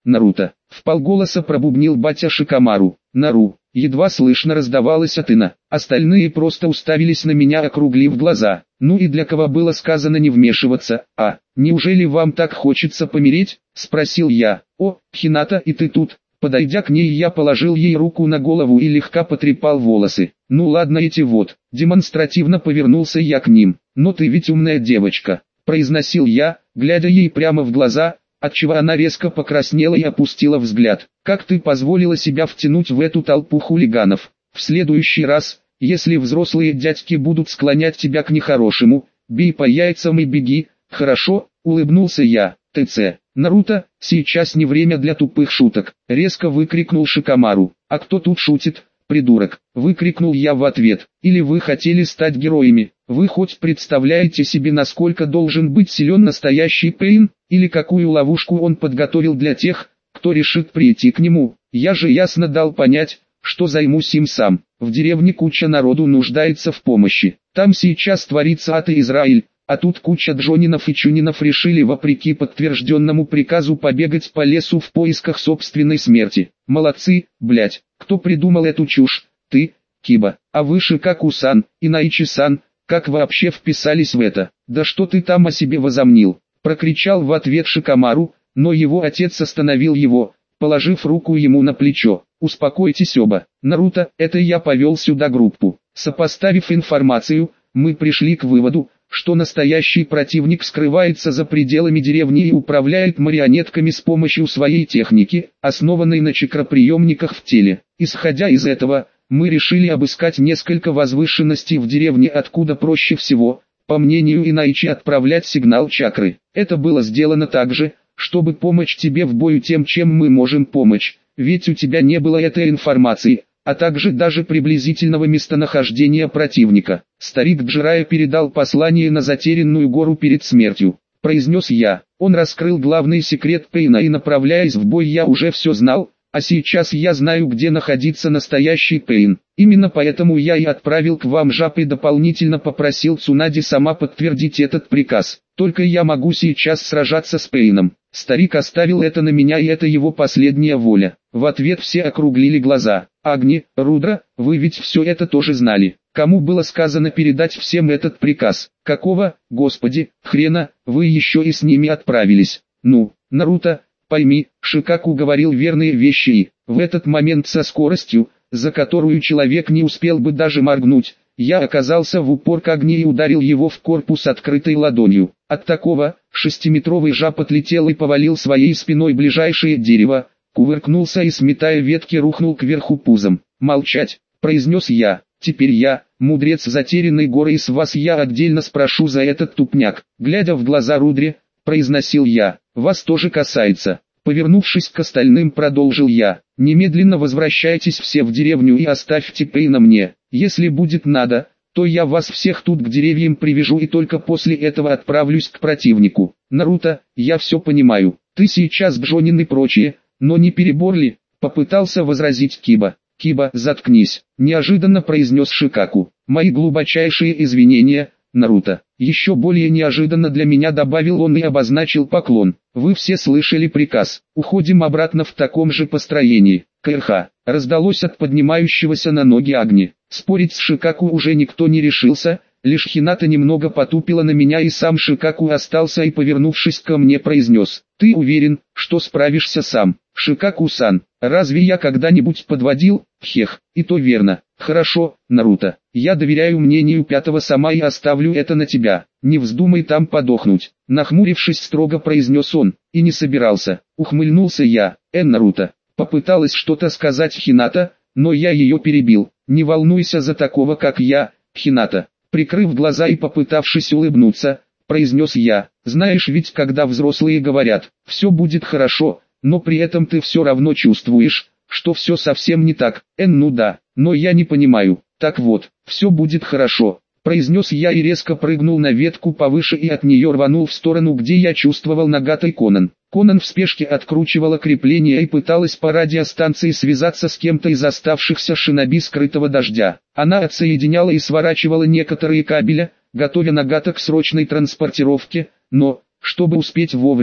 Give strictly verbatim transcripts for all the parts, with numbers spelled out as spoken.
Наруто. Вполголоса пробубнил батя Шикамару. Нару. Едва слышно раздавалось от Ина. Остальные просто уставились на меня, округлив глаза. Ну и для кого было сказано не вмешиваться, а? Неужели вам так хочется помереть? Спросил я. О, Хината, и ты тут? Подойдя к ней, я положил ей руку на голову и легко потрепал волосы. Ну ладно, эти вот. Демонстративно повернулся я к ним. Но ты ведь умная девочка, произносил я, глядя ей прямо в глаза, отчего она резко покраснела и опустила взгляд. Как ты позволила себя втянуть в эту толпу хулиганов? В следующий раз, если взрослые дядьки будут склонять тебя к нехорошему, бей по яйцам и беги. Хорошо, улыбнулся я. ТЦ. Наруто, сейчас не время для тупых шуток, резко выкрикнул Шикамару. А кто тут шутит, придурок? Выкрикнул я в ответ. Или вы хотели стать героями? Вы хоть представляете себе, насколько должен быть силен настоящий Пейн? Или какую ловушку он подготовил для тех, кто решит прийти к нему? Я же ясно дал понять, что займусь им сам. В деревне куча народу нуждается в помощи. Там сейчас творится ад и Израиль. А тут куча Джонинов и Чунинов решили вопреки подтвержденному приказу побегать по лесу в поисках собственной смерти. Молодцы, блять, кто придумал эту чушь? Ты, Киба, а вы Шикаку-сан, и Наичи-сан, как вообще вписались в это? Да что ты там о себе возомнил? Прокричал в ответ Шикамару, но его отец остановил его, положив руку ему на плечо. Успокойтесь оба. Наруто, это я повел сюда группу. Сопоставив информацию, мы пришли к выводу, что настоящий противник скрывается за пределами деревни и управляет марионетками с помощью своей техники, основанной на чакроприемниках в теле. Исходя из этого, мы решили обыскать несколько возвышенностей в деревне, откуда проще всего, по мнению Инайчи, отправлять сигнал чакры. Это было сделано также, чтобы помочь тебе в бою тем, чем мы можем помочь, ведь у тебя не было этой информации, а также даже приблизительного местонахождения противника. Старик Джирая передал послание на затерянную гору перед смертью, произнес я. Он раскрыл главный секрет Пейна, и направляясь в бой я уже все знал, а сейчас я знаю, где находится настоящий Пейн. Именно поэтому я и отправил к вам жаб и дополнительно попросил Цунади сама подтвердить этот приказ. Только я могу сейчас сражаться с Пейном. Старик оставил это на меня, и это его последняя воля. В ответ все округлили глаза. Агни, Рудра, вы ведь все это тоже знали. Кому было сказано передать всем этот приказ? Какого, господи, хрена, вы еще и с ними отправились? Ну, Наруто, пойми, Шикаку говорил верные вещи, и в этот момент со скоростью, за которую человек не успел бы даже моргнуть, я оказался в упор к Агни и ударил его в корпус открытой ладонью. От такого, шестиметровый жаб отлетел и повалил своей спиной ближайшее дерево, кувыркнулся и, сметая ветки, рухнул кверху пузом. «Молчать», — произнес я. «Теперь я, мудрец затерянной горы, и с вас я отдельно спрошу за этот тупняк». Глядя в глаза Рудре, произносил я. «Вас тоже касается». Повернувшись к остальным, продолжил я. «Немедленно возвращайтесь все в деревню и оставьте Пейна мне. Если будет надо, то я вас всех тут к деревьям привяжу и только после этого отправлюсь к противнику. Наруто, я все понимаю. Ты сейчас Джонин и прочее, но не перебор ли?» Попытался возразить Киба. «Киба, заткнись», — неожиданно произнес Шикаку. «Мои глубочайшие извинения, Наруто». Еще более неожиданно для меня добавил он и обозначил поклон. «Вы все слышали приказ. Уходим обратно в таком же построении». «КРХ», раздалось от поднимающегося на ноги Агни. Спорить с Шикаку уже никто не решился, лишь Хината немного потупила на меня, и сам Шикаку остался и, повернувшись ко мне, произнес: «Ты уверен, что справишься сам?» «Шикаку-сан, разве я когда-нибудь подводил?» «Хех, и то верно. Хорошо, Наруто, я доверяю мнению пятого сама и оставлю это на тебя. Не вздумай там подохнуть», — нахмурившись, строго произнес он. «И не собирался», — ухмыльнулся я. «Э, Наруто», — попыталась что-то сказать Хината, но я ее перебил. «Не волнуйся за такого, как я, Хината». Прикрыв глаза и попытавшись улыбнуться, произнес я. «Знаешь, ведь когда взрослые говорят, все будет хорошо, но при этом ты все равно чувствуешь, что все совсем не так. Эн, ну да, но я не понимаю. Так вот, все будет хорошо», — произнес я и резко прыгнул на ветку повыше и от нее рванул в сторону, где я чувствовал Нагатой Конан. Конан в спешке откручивала крепление и пыталась по радиостанции связаться с кем-то из оставшихся шиноби скрытого дождя. Она отсоединяла и сворачивала некоторые кабеля, готовя Нагата к срочной транспортировке, но, чтобы успеть вовремя,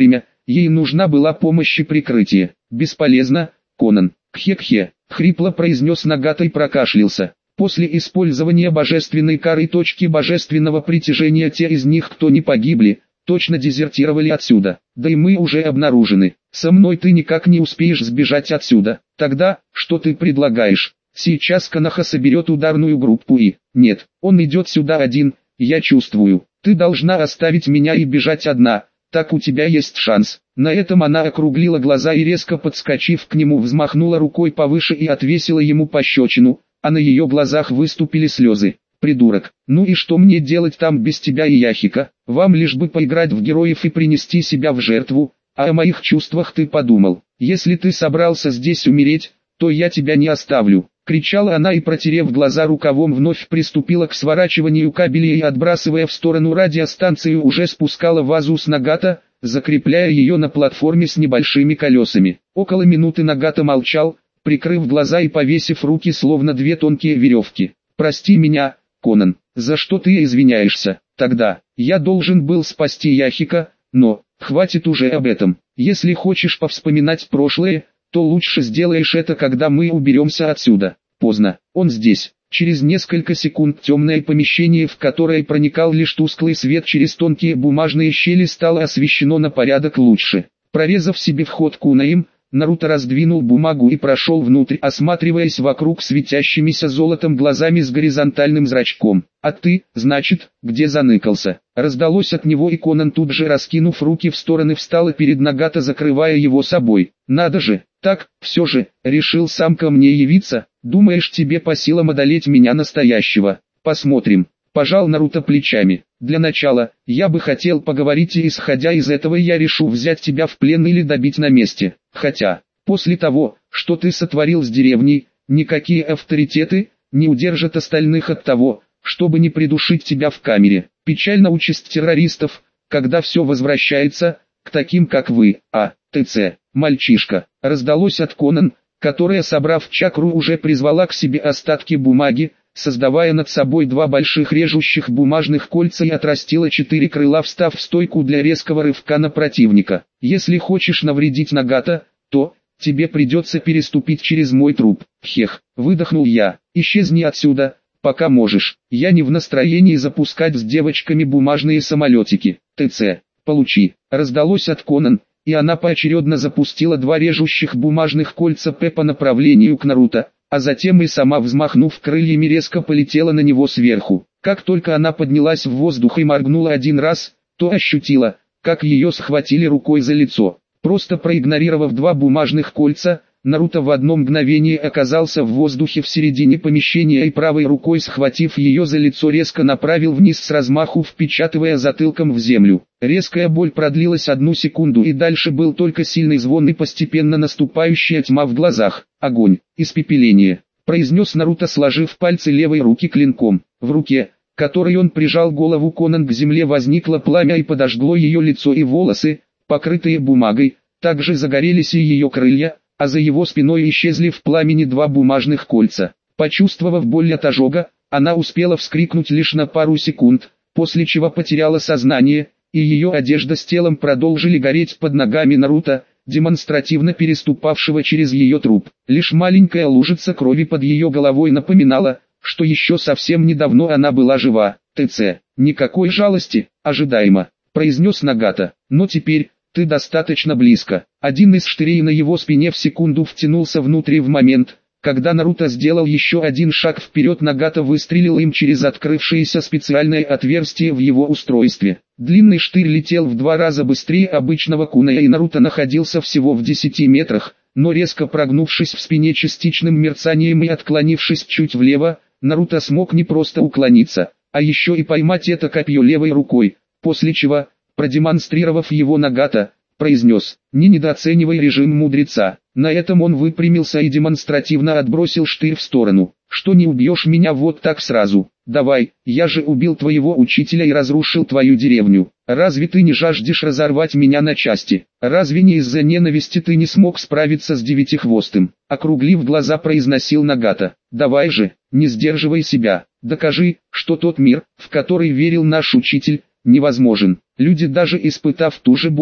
ей нужна была помощь и прикрытие. Бесполезно, Конан. Кхе-кхе, хрипло произнес Нагата и прокашлялся. После использования божественной кары точки божественного притяжения те из них, кто не погибли, точно дезертировали отсюда. Да и мы уже обнаружены. Со мной ты никак не успеешь сбежать отсюда. Тогда, что ты предлагаешь? Сейчас Канаха соберет ударную группу и... Нет, он идет сюда один, я чувствую. Ты должна оставить меня и бежать одна. Так у тебя есть шанс. На этом она округлила глаза и, резко подскочив к нему, взмахнула рукой повыше и отвесила ему пощечину, а на ее глазах выступили слезы. «Придурок, ну и что мне делать там без тебя и Яхика? Вам лишь бы поиграть в героев и принести себя в жертву, а о моих чувствах ты подумал? Если ты собрался здесь умереть, то я тебя не оставлю», — кричала она и, протерев глаза рукавом, вновь приступила к сворачиванию кабелей и, отбрасывая в сторону радиостанцию, уже спускала вазу с Нагата, закрепляя ее на платформе с небольшими колесами. Около минуты Нагата молчал, прикрыв глаза и повесив руки словно две тонкие веревки. «Прости меня, Конан, за что ты извиняешься? Тогда, я должен был спасти Яхика, но, хватит уже об этом. Если хочешь повспоминать прошлое, то лучше сделаешь это, когда мы уберемся отсюда. Поздно, он здесь». Через несколько секунд темное помещение, в которое проникал лишь тусклый свет через тонкие бумажные щели, стало освещено на порядок лучше. Прорезав себе вход кунаем, Наруто раздвинул бумагу и прошел внутрь, осматриваясь вокруг светящимися золотом глазами с горизонтальным зрачком. «А ты, значит, где заныкался?» Раздалось от него, и Конан, тут же раскинув руки в стороны, встал перед Нагата, закрывая его собой. «Надо же, так, все же, решил сам ко мне явиться? Думаешь, тебе по силам одолеть меня настоящего? Посмотрим». Пожал Наруто плечами. «Для начала, я бы хотел поговорить, и исходя из этого я решу взять тебя в плен или добить на месте. Хотя, после того, что ты сотворил с деревней, никакие авторитеты не удержат остальных от того, чтобы не придушить тебя в камере. Печальна участь террористов, когда все возвращается к таким, как вы, а, ТЦ, мальчишка». Раздалось от Конан, которая, собрав чакру, уже призвала к себе остатки бумаги, создавая над собой два больших режущих бумажных кольца, и отрастила четыре крыла, встав в стойку для резкого рывка на противника. «Если хочешь навредить Нагата, то тебе придется переступить через мой труп». «Хех», выдохнул я, «исчезни отсюда, пока можешь. Я не в настроении запускать с девочками бумажные самолетики». «ТЦ, получи». Раздалось от Конан, и она поочередно запустила два режущих бумажных кольца П по направлению к Наруто, а затем и сама, взмахнув крыльями, резко полетела на него сверху. Как только она поднялась в воздух и моргнула один раз, то ощутила, как ее схватили рукой за лицо. Просто проигнорировав два бумажных кольца, Наруто в одно мгновение оказался в воздухе в середине помещения и, правой рукой схватив ее за лицо, резко направил вниз, с размаху впечатывая затылком в землю. Резкая боль продлилась одну секунду, и дальше был только сильный звон и постепенно наступающая тьма в глазах. «Огонь, испепеление», произнес Наруто, сложив пальцы левой руки клинком. В руке, которой он прижал голову Конан к земле, возникло пламя и подожгло ее лицо и волосы, покрытые бумагой. Также загорелись и ее крылья, а за его спиной исчезли в пламени два бумажных кольца. Почувствовав боль от ожога, она успела вскрикнуть лишь на пару секунд, после чего потеряла сознание, и ее одежда с телом продолжили гореть под ногами Наруто, демонстративно переступавшего через ее труп. Лишь маленькая лужица крови под ее головой напоминала, что еще совсем недавно она была жива. «ТЦ, никакой жалости, ожидаемо», произнес Нагата, «но теперь ты достаточно близко». Один из штырей на его спине в секунду втянулся внутрь. В момент, когда Наруто сделал еще один шаг вперед, Нагата выстрелил им через открывшееся специальное отверстие в его устройстве. Длинный штырь летел в два раза быстрее обычного куная, и Наруто находился всего в десяти метрах, но резко прогнувшись в спине частичным мерцанием и отклонившись чуть влево, Наруто смог не просто уклониться, а еще и поймать это копье левой рукой, после чего, продемонстрировав его, Нагата произнес: «Не недооценивай режим мудреца». На этом он выпрямился и демонстративно отбросил штырь в сторону. «Что, не убьешь меня вот так сразу? Давай, я же убил твоего учителя и разрушил твою деревню. Разве ты не жаждешь разорвать меня на части? Разве не из-за ненависти ты не смог справиться с девятихвостым?» Округлив глаза, произносил Нагата. «Давай же, не сдерживай себя, докажи, что тот мир, в который верил наш учитель, невозможен». Люди, даже испытав ту же боль,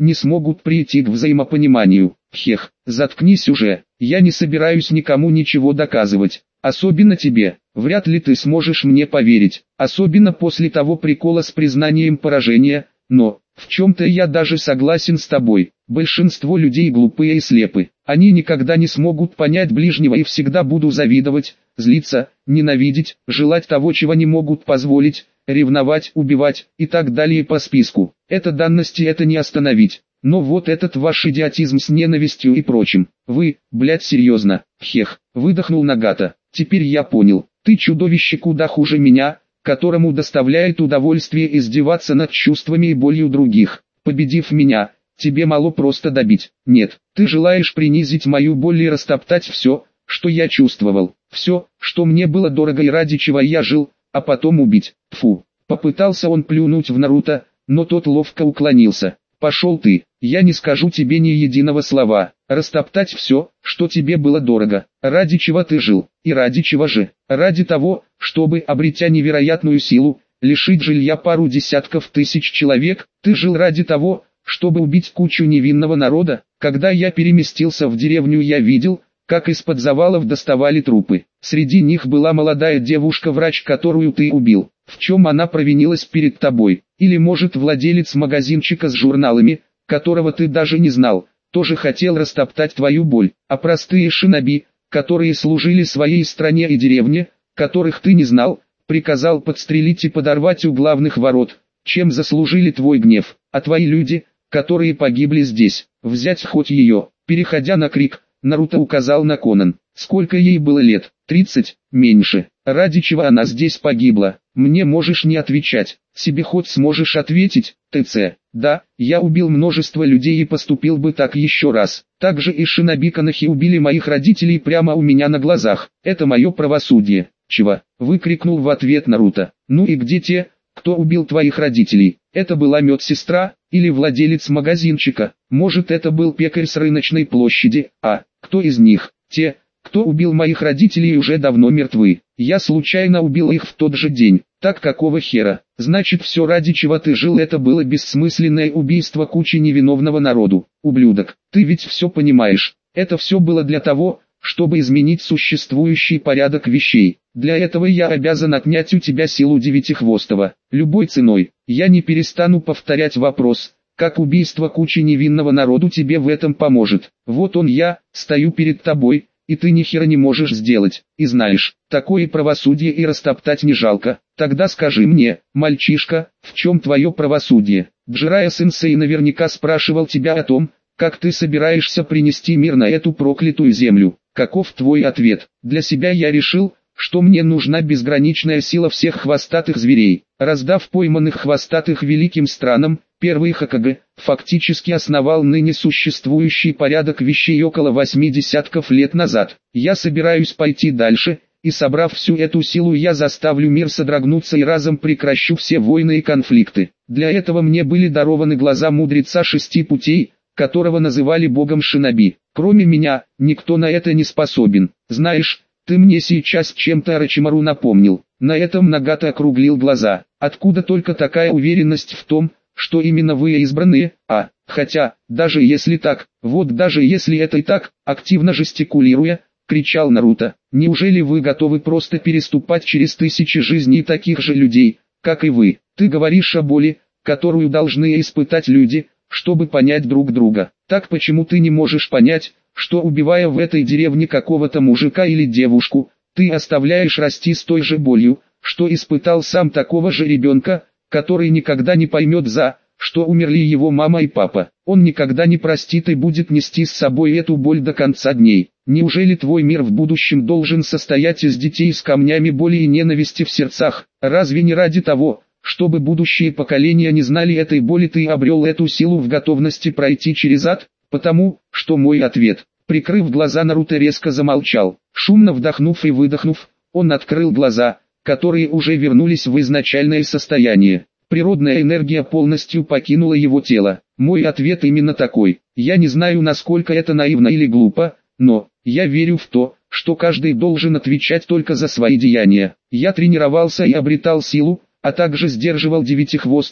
не смогут прийти к взаимопониманию. Хех, заткнись уже, я не собираюсь никому ничего доказывать, особенно тебе. Вряд ли ты сможешь мне поверить, особенно после того прикола с признанием поражения, но, в чем-то я даже согласен с тобой. Большинство людей глупые и слепы, они никогда не смогут понять ближнего и всегда будут завидовать, злиться, ненавидеть, желать того, чего не могут позволить, ревновать, убивать и так далее по списку. Это данности, это не остановить. Но вот этот ваш идиотизм с ненавистью и прочим. Вы, блядь, серьезно? Хех, выдохнул Нагата. Теперь я понял, ты чудовище куда хуже меня, которому доставляет удовольствие издеваться над чувствами и болью других. Победив меня, тебе мало просто добить. Нет, ты желаешь принизить мою боль и растоптать все, что я чувствовал. Все, что мне было дорого и ради чего я жил, а потом убить. Фу. Попытался он плюнуть в Наруто, но тот ловко уклонился. Пошел ты, я не скажу тебе ни единого слова. Растоптать все, что тебе было дорого. Ради чего ты жил, и ради чего же? Ради того, чтобы, обретя невероятную силу, лишить жилья пару десятков тысяч человек. Ты жил ради того, чтобы убить кучу невинного народа. Когда я переместился в деревню, я видел, как из-под завалов доставали трупы. Среди них была молодая девушка-врач, которую ты убил. В чем она провинилась перед тобой? Или может владелец магазинчика с журналами, которого ты даже не знал, тоже хотел растоптать твою боль? А простые шиноби, которые служили своей стране и деревне, которых ты не знал, приказал подстрелить и подорвать у главных ворот. Чем заслужили твой гнев? А твои люди, которые погибли здесь, взять хоть ее? Переходя на крик, Наруто указал на Конан. Сколько ей было лет? тридцать? Меньше. Ради чего она здесь погибла? Мне можешь не отвечать. Себе хоть сможешь ответить? ТЦ. Да, я убил множество людей и поступил бы так еще раз. Также и шиноби Канахи убили моих родителей прямо у меня на глазах. Это мое правосудие. Чего? Выкрикнул в ответ Наруто. Ну и где те, кто убил твоих родителей? Это была медсестра, или владелец магазинчика? Может, это был пекарь с рыночной площади? А, кто из них? Те, кто убил моих родителей, уже давно мертвы. Я случайно убил их в тот же день. Так какого хера? Значит, все, ради чего ты жил, это было бессмысленное убийство кучи невиновного народу. Ублюдок, ты ведь все понимаешь. Это все было для того, чтобы изменить существующий порядок вещей. Для этого я обязан отнять у тебя силу Девятихвостого. Любой ценой. Я не перестану повторять вопрос, как убийство кучи невинного народу тебе в этом поможет. Вот он я, стою перед тобой, и ты ни хера не можешь сделать. И знаешь, такое правосудие и растоптать не жалко. Тогда скажи мне, мальчишка, в чем твое правосудие? Джирайя-сенсей наверняка спрашивал тебя о том, как ты собираешься принести мир на эту проклятую землю. Каков твой ответ? Для себя я решил, что мне нужна безграничная сила всех хвостатых зверей. Раздав пойманных хвостатых великим странам, первый Хокаге фактически основал ныне существующий порядок вещей около восьми десятков лет назад. Я собираюсь пойти дальше, и собрав всю эту силу, я заставлю мир содрогнуться и разом прекращу все войны и конфликты. Для этого мне были дарованы глаза мудреца шести путей, которого называли богом шиноби. Кроме меня, никто на это не способен. Знаешь, ты мне сейчас чем-то Орочимару напомнил. На этом Нагата округлил глаза. Откуда только такая уверенность в том, что именно вы избранные? А, хотя, даже если так, вот даже если это и так, активно жестикулируя, кричал Наруто. Неужели вы готовы просто переступать через тысячи жизней таких же людей, как и вы? Ты говоришь о боли, которую должны испытать люди, чтобы понять друг друга. Так почему ты не можешь понять, что убивая в этой деревне какого-то мужика или девушку, ты оставляешь расти с той же болью, что испытал сам такого же ребенка, который никогда не поймет, за что умерли его мама и папа. Он никогда не простит и будет нести с собой эту боль до конца дней. Неужели твой мир в будущем должен состоять из детей с камнями боли и ненависти в сердцах? Разве не ради того, чтобы будущие поколения не знали этой боли, ты обрел эту силу в готовности пройти через ад? Потому, что мой ответ. Прикрыв глаза, Наруто резко замолчал. Шумно вдохнув и выдохнув, он открыл глаза, которые уже вернулись в изначальное состояние. Природная энергия полностью покинула его тело. Мой ответ именно такой. Я не знаю, насколько это наивно или глупо, но я верю в то, что каждый должен отвечать только за свои деяния. Я тренировался и обретал силу, а также сдерживал Девятихвостого,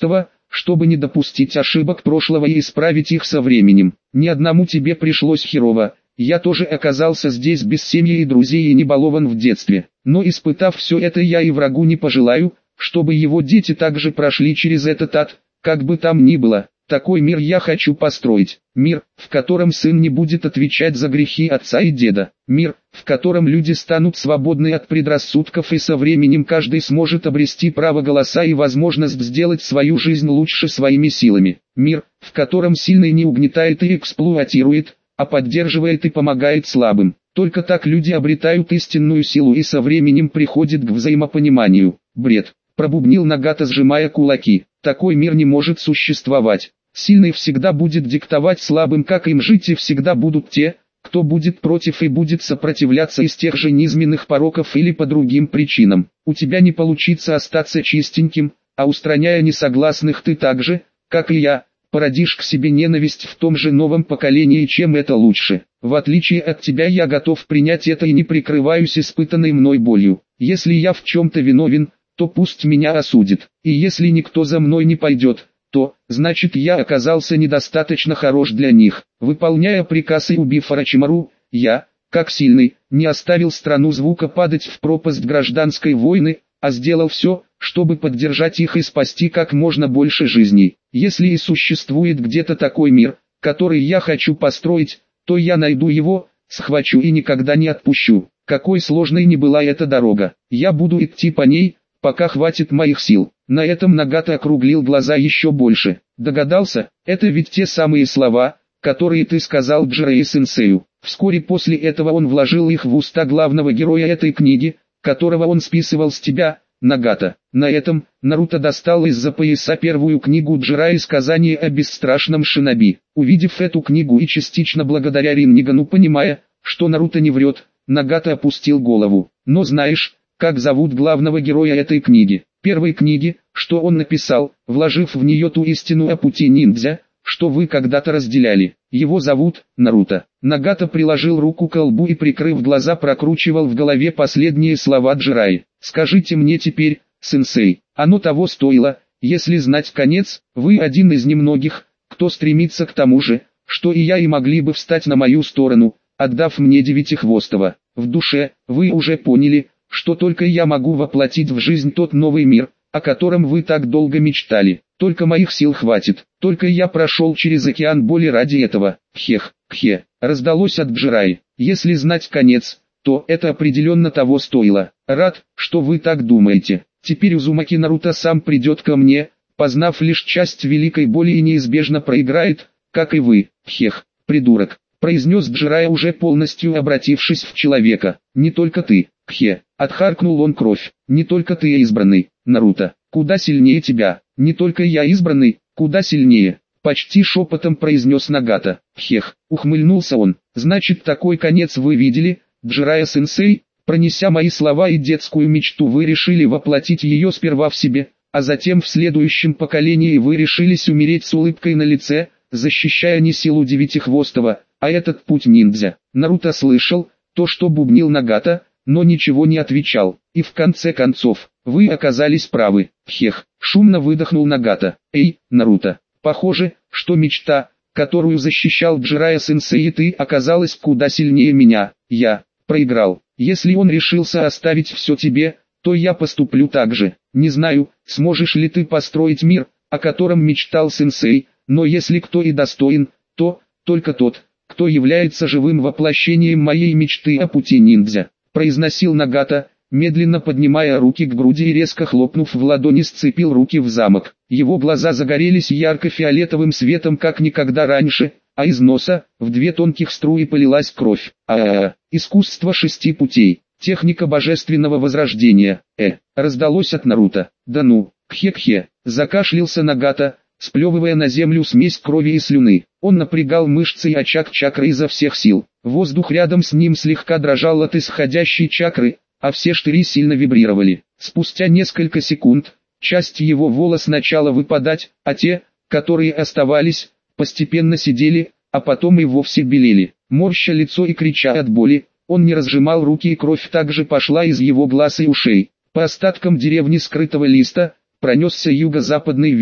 чтобы не допустить ошибок прошлого и исправить их со временем. Ни одному тебе пришлось херово, я тоже оказался здесь без семьи и друзей и не балован в детстве. Но испытав все это, я и врагу не пожелаю, чтобы его дети также прошли через этот ад, как бы там ни было. Такой мир я хочу построить. Мир, в котором сын не будет отвечать за грехи отца и деда. Мир, в котором люди станут свободны от предрассудков и со временем каждый сможет обрести право голоса и возможность сделать свою жизнь лучше своими силами. Мир, в котором сильный не угнетает и эксплуатирует, а поддерживает и помогает слабым. Только так люди обретают истинную силу и со временем приходят к взаимопониманию. Бред. Пробубнил Нагата, сжимая кулаки. Такой мир не может существовать. Сильный всегда будет диктовать слабым, как им жить, и всегда будут те, кто будет против и будет сопротивляться из тех же низменных пороков или по другим причинам. У тебя не получится остаться чистеньким, а устраняя несогласных ты так же, как и я, породишь к себе ненависть в том же новом поколении, чем это лучше. В отличие от тебя я готов принять это и не прикрываюсь испытанной мной болью. Если я в чем-то виновен, то пусть меня осудит. И если никто за мной не пойдет, то, значит, я оказался недостаточно хорош для них. Выполняя приказ и убив Орочимару, я, как сильный, не оставил страну звука падать в пропасть гражданской войны, а сделал все, чтобы поддержать их и спасти как можно больше жизней. Если и существует где-то такой мир, который я хочу построить, то я найду его, схвачу и никогда не отпущу. Какой сложной ни была эта дорога, я буду идти по ней, пока хватит моих сил. На этом Нагата округлил глаза еще больше. Догадался, это ведь те самые слова, которые ты сказал Джирэй-сенсею. Вскоре после этого он вложил их в уста главного героя этой книги, которого он списывал с тебя, Нагата. На этом Наруто достал из-за пояса первую книгу Джирайи «Сказание о бесстрашном шиноби». Увидев эту книгу и частично благодаря Риннигану, понимая, что Наруто не врет, Нагата опустил голову. Но знаешь, как зовут главного героя этой книги? Первой книги, что он написал, вложив в нее ту истину о пути ниндзя, что вы когда-то разделяли. Его зовут Наруто. Нагата приложил руку к лбу и, прикрыв глаза, прокручивал в голове последние слова Джирайи. «Скажите мне теперь, сенсей, оно того стоило, если знать конец, вы один из немногих, кто стремится к тому же, что и я, и могли бы встать на мою сторону, отдав мне Девятихвостого. В душе, вы уже поняли, что только я могу воплотить в жизнь тот новый мир, о котором вы так долго мечтали. Только моих сил хватит, только я прошел через океан боли ради этого. Хех, кхе, раздалось от Джирайи. Если знать конец, то это определенно того стоило. Рад, что вы так думаете. Теперь Узумаки Наруто сам придет ко мне, познав лишь часть великой боли, и неизбежно проиграет, как и вы. Хех, придурок, произнес Джирайи, уже полностью обратившись в человека. Не только ты, кхе. Отхаркнул он кровь. Не только ты избранный, Наруто, куда сильнее тебя. Не только я избранный, куда сильнее. Почти шепотом произнес Нагата. Хех, ухмыльнулся он. Значит, такой конец вы видели, Джирайя-сенсей? Пронеся мои слова и детскую мечту, вы решили воплотить ее сперва в себе, а затем в следующем поколении вы решились умереть с улыбкой на лице, защищая не силу Девятихвостого, а этот путь ниндзя. Наруто слышал то, что бубнил Нагата, но ничего не отвечал. И в конце концов, вы оказались правы. Хех, шумно выдохнул Нагата. Эй, Наруто, похоже, что мечта, которую защищал Джирайя-сенсей, и ты, оказалась куда сильнее меня. Я проиграл. Если он решился оставить все тебе, то я поступлю так же. Не знаю, сможешь ли ты построить мир, о котором мечтал сенсей, но если кто и достоин, то только тот, кто является живым воплощением моей мечты о пути ниндзя. Произносил Нагата, медленно поднимая руки к груди и резко хлопнув в ладони, сцепил руки в замок. Его глаза загорелись ярко-фиолетовым светом как никогда раньше, а из носа, в две тонких струи, полилась кровь. А-а-а, искусство шести путей, техника божественного возрождения, э, раздалось от Наруто. Да ну, кхе-кхе, закашлялся Нагата, сплевывая на землю смесь крови и слюны. Он напрягал мышцы и очаг чакры изо всех сил. Воздух рядом с ним слегка дрожал от исходящей чакры, а все штыри сильно вибрировали. Спустя несколько секунд, часть его волос начала выпадать, а те, которые оставались, постепенно сидели, а потом и вовсе белели. Морща лицо и крича от боли, он не разжимал руки, и кровь также пошла из его глаз и ушей. По остаткам деревни Скрытого Листа пронесся юго-западный ветер.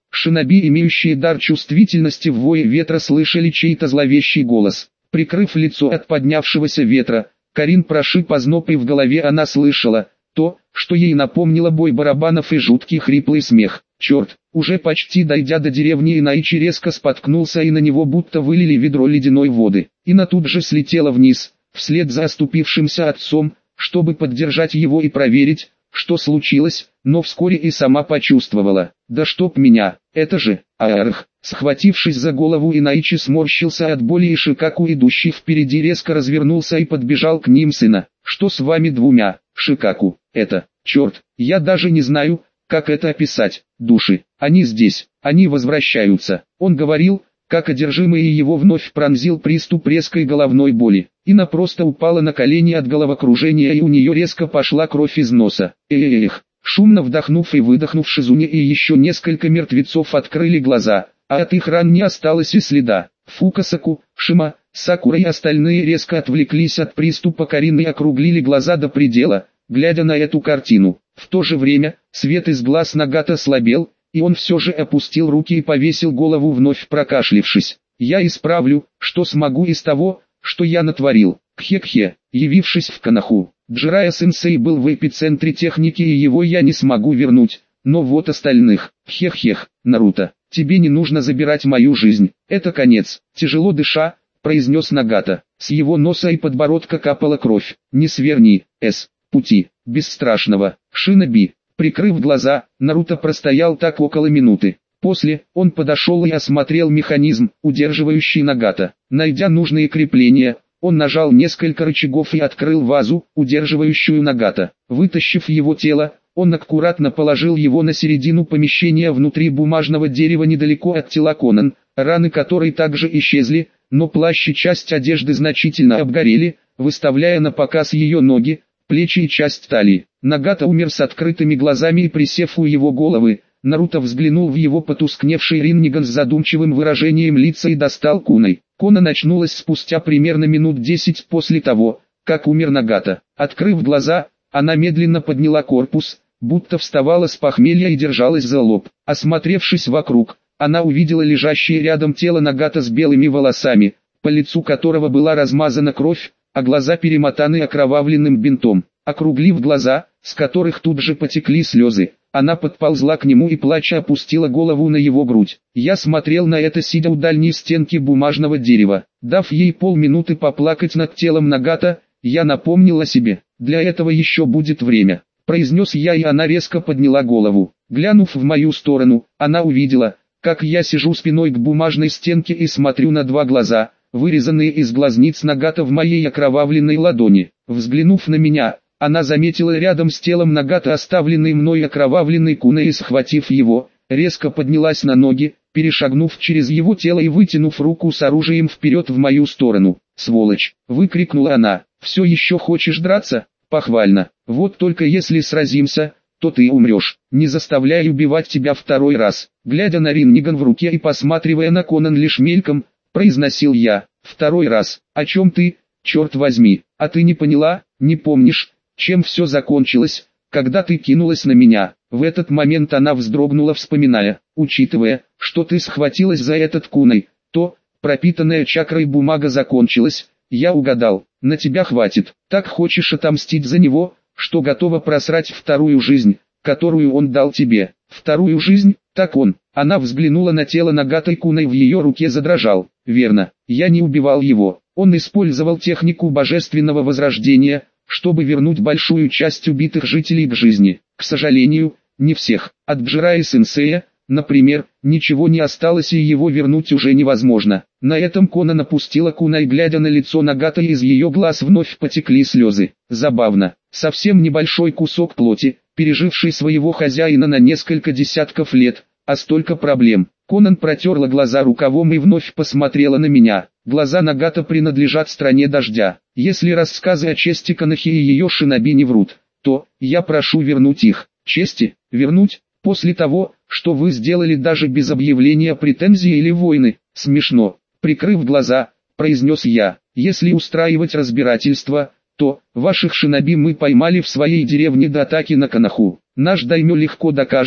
Шиноби, имеющие дар чувствительности в вое ветра, слышали чей-то зловещий голос. Прикрыв лицо от поднявшегося ветра, Карин прошиб озноб, и в голове она слышала то, что ей напомнило бой барабанов и жуткий хриплый смех. Черт, уже почти дойдя до деревни, Инаичи резко споткнулся, и на него будто вылили ведро ледяной воды. Ина тут же слетела вниз, вслед за оступившимся отцом, чтобы поддержать его и проверить, что случилось, но вскоре и сама почувствовала. Да чтоб меня, это же, аарх. Схватившись за голову, Инаичи сморщился от боли, и Шикаку, идущий впереди, резко развернулся и подбежал к ним. Сына, что с вами двумя? Шикаку, это, черт, я даже не знаю, как это описать. Души, они здесь, они возвращаются. Он говорил, как одержимый, и его вновь пронзил приступ резкой головной боли. Ина просто упала на колени от головокружения, и у нее резко пошла кровь из носа. Эх, шумно вдохнув и выдохнув, Шизуне и еще несколько мертвецов открыли глаза, а от их ран не осталось и следа. Фукасаку, Шима, Сакура и остальные резко отвлеклись от приступа Карин и округлили глаза до предела, глядя на эту картину. В то же время, свет из глаз Нагата слабел, и он все же опустил руки и повесил голову, вновь прокашлившись. «Я исправлю, что смогу из того, что я натворил». Кхе-кхе, явившись в Канаху, Джирайя-сенсей был в эпицентре техники, и его я не смогу вернуть, но вот остальных. Хех-хех, Наруто, тебе не нужно забирать мою жизнь, это конец. Тяжело дыша, произнес Нагата, с его носа и подбородка капала кровь. Не сверни, с пути, бесстрашного, Шиноби. Прикрыв глаза, Наруто простоял так около минуты. После, он подошел и осмотрел механизм, удерживающий Нагата. Найдя нужные крепления, он нажал несколько рычагов и открыл вазу, удерживающую Нагата. Вытащив его тело, он аккуратно положил его на середину помещения внутри бумажного дерева недалеко от тела Конан, раны которой также исчезли, но плащ и часть одежды значительно обгорели, выставляя на показ ее ноги, плечи и часть талии. Нагата умер с открытыми глазами, и присев у его головы, Наруто взглянул в его потускневший Ринниган с задумчивым выражением лица и достал куной. Конан очнулась спустя примерно минут десять после того, как умер Нагата. Открыв глаза, она медленно подняла корпус, будто вставала с похмелья и держалась за лоб. Осмотревшись вокруг, она увидела лежащее рядом тело Нагата с белыми волосами, по лицу которого была размазана кровь, а глаза перемотаны окровавленным бинтом. Округлив глаза, с которых тут же потекли слезы, она подползла к нему и плача опустила голову на его грудь. Я смотрел на это, сидя у дальней стенки бумажного дерева. Дав ей полминуты поплакать над телом Нагата, я напомнил о себе. «Для этого еще будет время», — произнес я, и она резко подняла голову. Глянув в мою сторону, она увидела, как я сижу спиной к бумажной стенке и смотрю на два глаза, вырезанные из глазниц Нагата в моей окровавленной ладони. Взглянув на меня, она заметила рядом с телом Нагата оставленный мной окровавленный куна, и, схватив его, резко поднялась на ноги, перешагнув через его тело и вытянув руку с оружием вперед в мою сторону. «Сволочь!» — выкрикнула она. «Все еще хочешь драться? Похвально. Вот только если сразимся, то ты умрешь. Не заставляй убивать тебя второй раз». Глядя на Ринниган в руке и посматривая на Конан лишь мельком, произносил я. «Второй раз? О чем ты, черт возьми? А ты не поняла, не помнишь, чем все закончилось, когда ты кинулась на меня?» В этот момент она вздрогнула, вспоминая. «Учитывая, что ты схватилась за этот куной, то, пропитанная чакрой бумага закончилась, я угадал, на тебя хватит. Так хочешь отомстить за него, что готова просрать вторую жизнь, которую он дал тебе». «Вторую жизнь? Так он». Она взглянула на тело Нагата, и куной в ее руке задрожал. «Верно, я не убивал его. Он использовал технику божественного возрождения, чтобы вернуть большую часть убитых жителей к жизни. К сожалению, не всех. От Джирайя-сенсея, например, ничего не осталось, и его вернуть уже невозможно». На этом Конан опустила кунай, глядя на лицо Нагата, и из ее глаз вновь потекли слезы. Забавно. Совсем небольшой кусок плоти, переживший своего хозяина на несколько десятков лет, а столько проблем. Конан протерла глаза рукавом и вновь посмотрела на меня. Глаза Нагата принадлежат стране дождя. Если рассказы о чести Канахи и ее шиноби не врут, то я прошу вернуть их. Чести? Вернуть? После того, что вы сделали, даже без объявления претензий или войны? Смешно. Прикрыв глаза, произнес я. Если устраивать разбирательство, то ваших шиноби мы поймали в своей деревне до атаки на Канаху. Наш даймё легко докажет,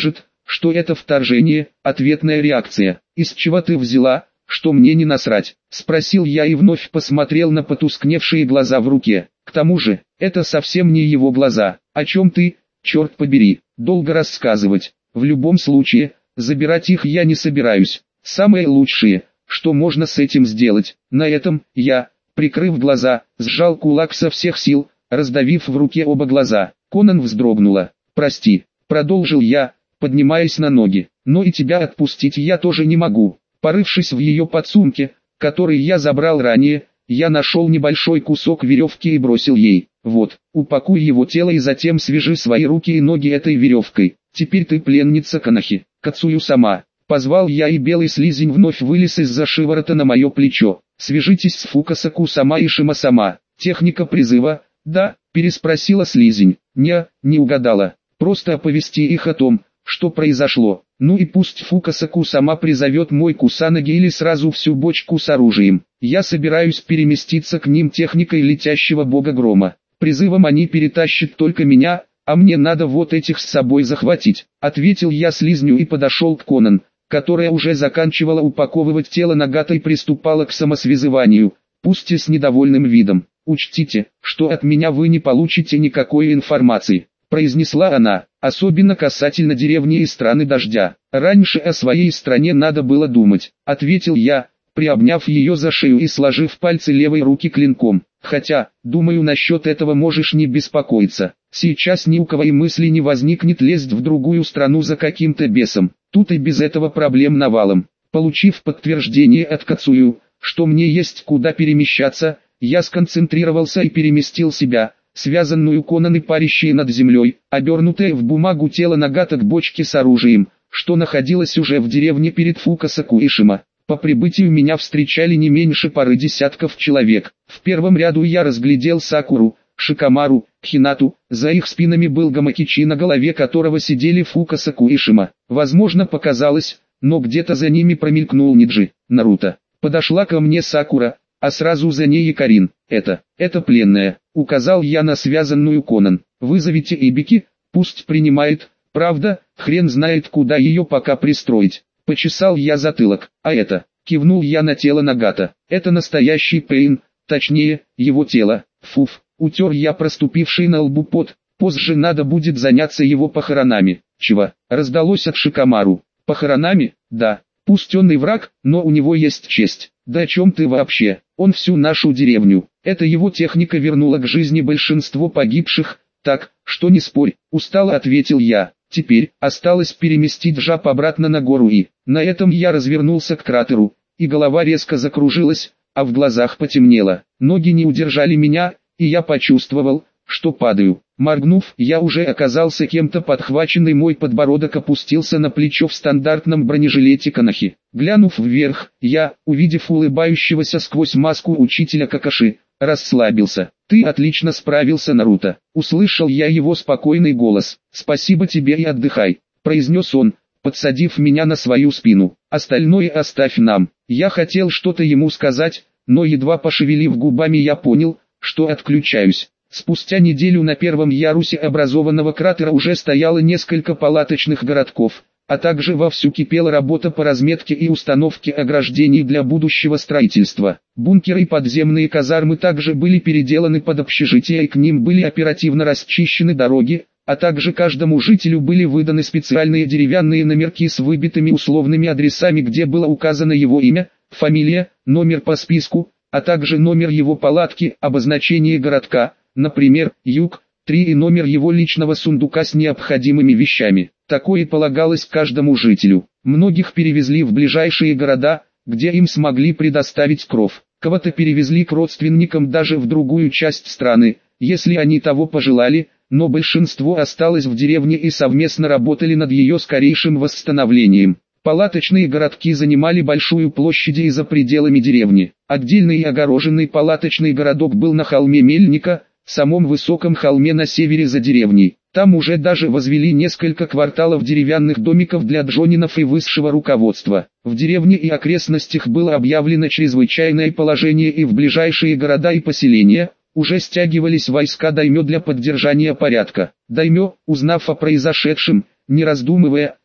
что это вторжение, ответная реакция. Из чего ты взяла, что мне не насрать? Спросил я и вновь посмотрел на потускневшие глаза в руке. К тому же, это совсем не его глаза. О чем ты, черт побери, долго рассказывать. В любом случае, забирать их я не собираюсь. Самое лучшее, что можно с этим сделать. На этом, я, прикрыв глаза, сжал кулак со всех сил, раздавив в руке оба глаза. Конан вздрогнула. «Прости», продолжил я, поднимаясь на ноги, «но и тебя отпустить я тоже не могу». Порывшись в ее подсумке, который я забрал ранее, я нашел небольшой кусок веревки и бросил ей. «Вот, упакуй его тело и затем свяжи свои руки и ноги этой веревкой. Теперь ты пленница Канахи, Кацую сама». Позвал я, и белый слизень вновь вылез из-за шиворота на мое плечо. «Свяжитесь с Фукасаку сама и Шима сама». «Техника призыва?» «Да», переспросила слизень. «Не, не угадала. Просто оповести их о том, что произошло. Ну и пусть Фукасаку сама призовет мой Кусанаги или сразу всю бочку с оружием. Я собираюсь переместиться к ним техникой летящего бога грома. Призывом они перетащат только меня, а мне надо вот этих с собой захватить», ответил я слизню и подошел к Конан, которая уже заканчивала упаковывать тело Нагата и приступала к самосвязыванию, пусть и с недовольным видом. «Учтите, что от меня вы не получите никакой информации», произнесла она, «особенно касательно деревни и страны дождя. Раньше о своей стране надо было думать», ответил я, приобняв ее за шею и сложив пальцы левой руки клинком. «Хотя, думаю, насчет этого можешь не беспокоиться. Сейчас ни у кого и мысли не возникнет лезть в другую страну за каким-то бесом. Тут и без этого проблем навалом». Получив подтверждение от Кацую, что мне есть куда перемещаться, я сконцентрировался и переместил себя, связанную Конан и парящие над землей, обернутое в бумагу тело Нагата к бочке с оружием, что находилось уже в деревне перед Фукасаку и Шима. По прибытию меня встречали не меньше пары десятков человек. В первом ряду я разглядел Сакуру, Шикамару, Хинату, за их спинами был Гамакичи, на голове которого сидели Фукасаку и Шима. Возможно, показалось, но где-то за ними промелькнул Ниджи, Наруто. Подошла ко мне Сакура, а сразу за ней и Карин. «Это, это пленная», указал я на связанную Конан. «Вызовите Ибики, пусть принимает, правда, хрен знает куда ее пока пристроить». Почесал я затылок. «А это», кивнул я на тело Нагата, «это настоящий Пейн, точнее, его тело». Фуф, утер я проступивший на лбу пот, позже надо будет заняться его похоронами. «Чего?» раздалось от Шикамару. «Похоронами? Да. Пусть он и враг, но у него есть честь». «Да о чем ты вообще? Он всю нашу деревню». Это его техника вернула к жизни большинство погибших, так, что не спорь, устало ответил я. Теперь, осталось переместить жаб обратно на гору и... На этом я развернулся к кратеру, и голова резко закружилась, а в глазах потемнело. Ноги не удержали меня, и я почувствовал, что падаю. Моргнув, я уже оказался кем-то подхваченный, мой подбородок опустился на плечо в стандартном бронежилете Канахи. Глянув вверх, я, увидев улыбающегося сквозь маску учителя Какаши, расслабился. «Ты отлично справился, Наруто», услышал я его спокойный голос. «Спасибо тебе и отдыхай», произнес он, подсадив меня на свою спину. «Остальное оставь нам». Я хотел что-то ему сказать, но едва пошевелив губами, я понял, что отключаюсь. Спустя неделю на первом ярусе образованного кратера уже стояло несколько палаточных городков, а также вовсю кипела работа по разметке и установке ограждений для будущего строительства. Бункеры и подземные казармы также были переделаны под общежития, и к ним были оперативно расчищены дороги, а также каждому жителю были выданы специальные деревянные номерки с выбитыми условными адресами, где было указано его имя, фамилия, номер по списку, а также номер его палатки, обозначение городка, например, Юг, три и номер его личного сундука с необходимыми вещами. Такое полагалось каждому жителю. Многих перевезли в ближайшие города, где им смогли предоставить кров. Кого-то перевезли к родственникам даже в другую часть страны, если они того пожелали, но большинство осталось в деревне и совместно работали над ее скорейшим восстановлением. Палаточные городки занимали большую площадь и за пределами деревни. Отдельный и огороженный палаточный городок был на холме Мельника, самом высоком холме на севере за деревней. Там уже даже возвели несколько кварталов деревянных домиков для джонинов и высшего руководства. В деревне и окрестностях было объявлено чрезвычайное положение, и в ближайшие города и поселения уже стягивались войска даймё для поддержания порядка. Даймё, узнав о произошедшем, не раздумывая,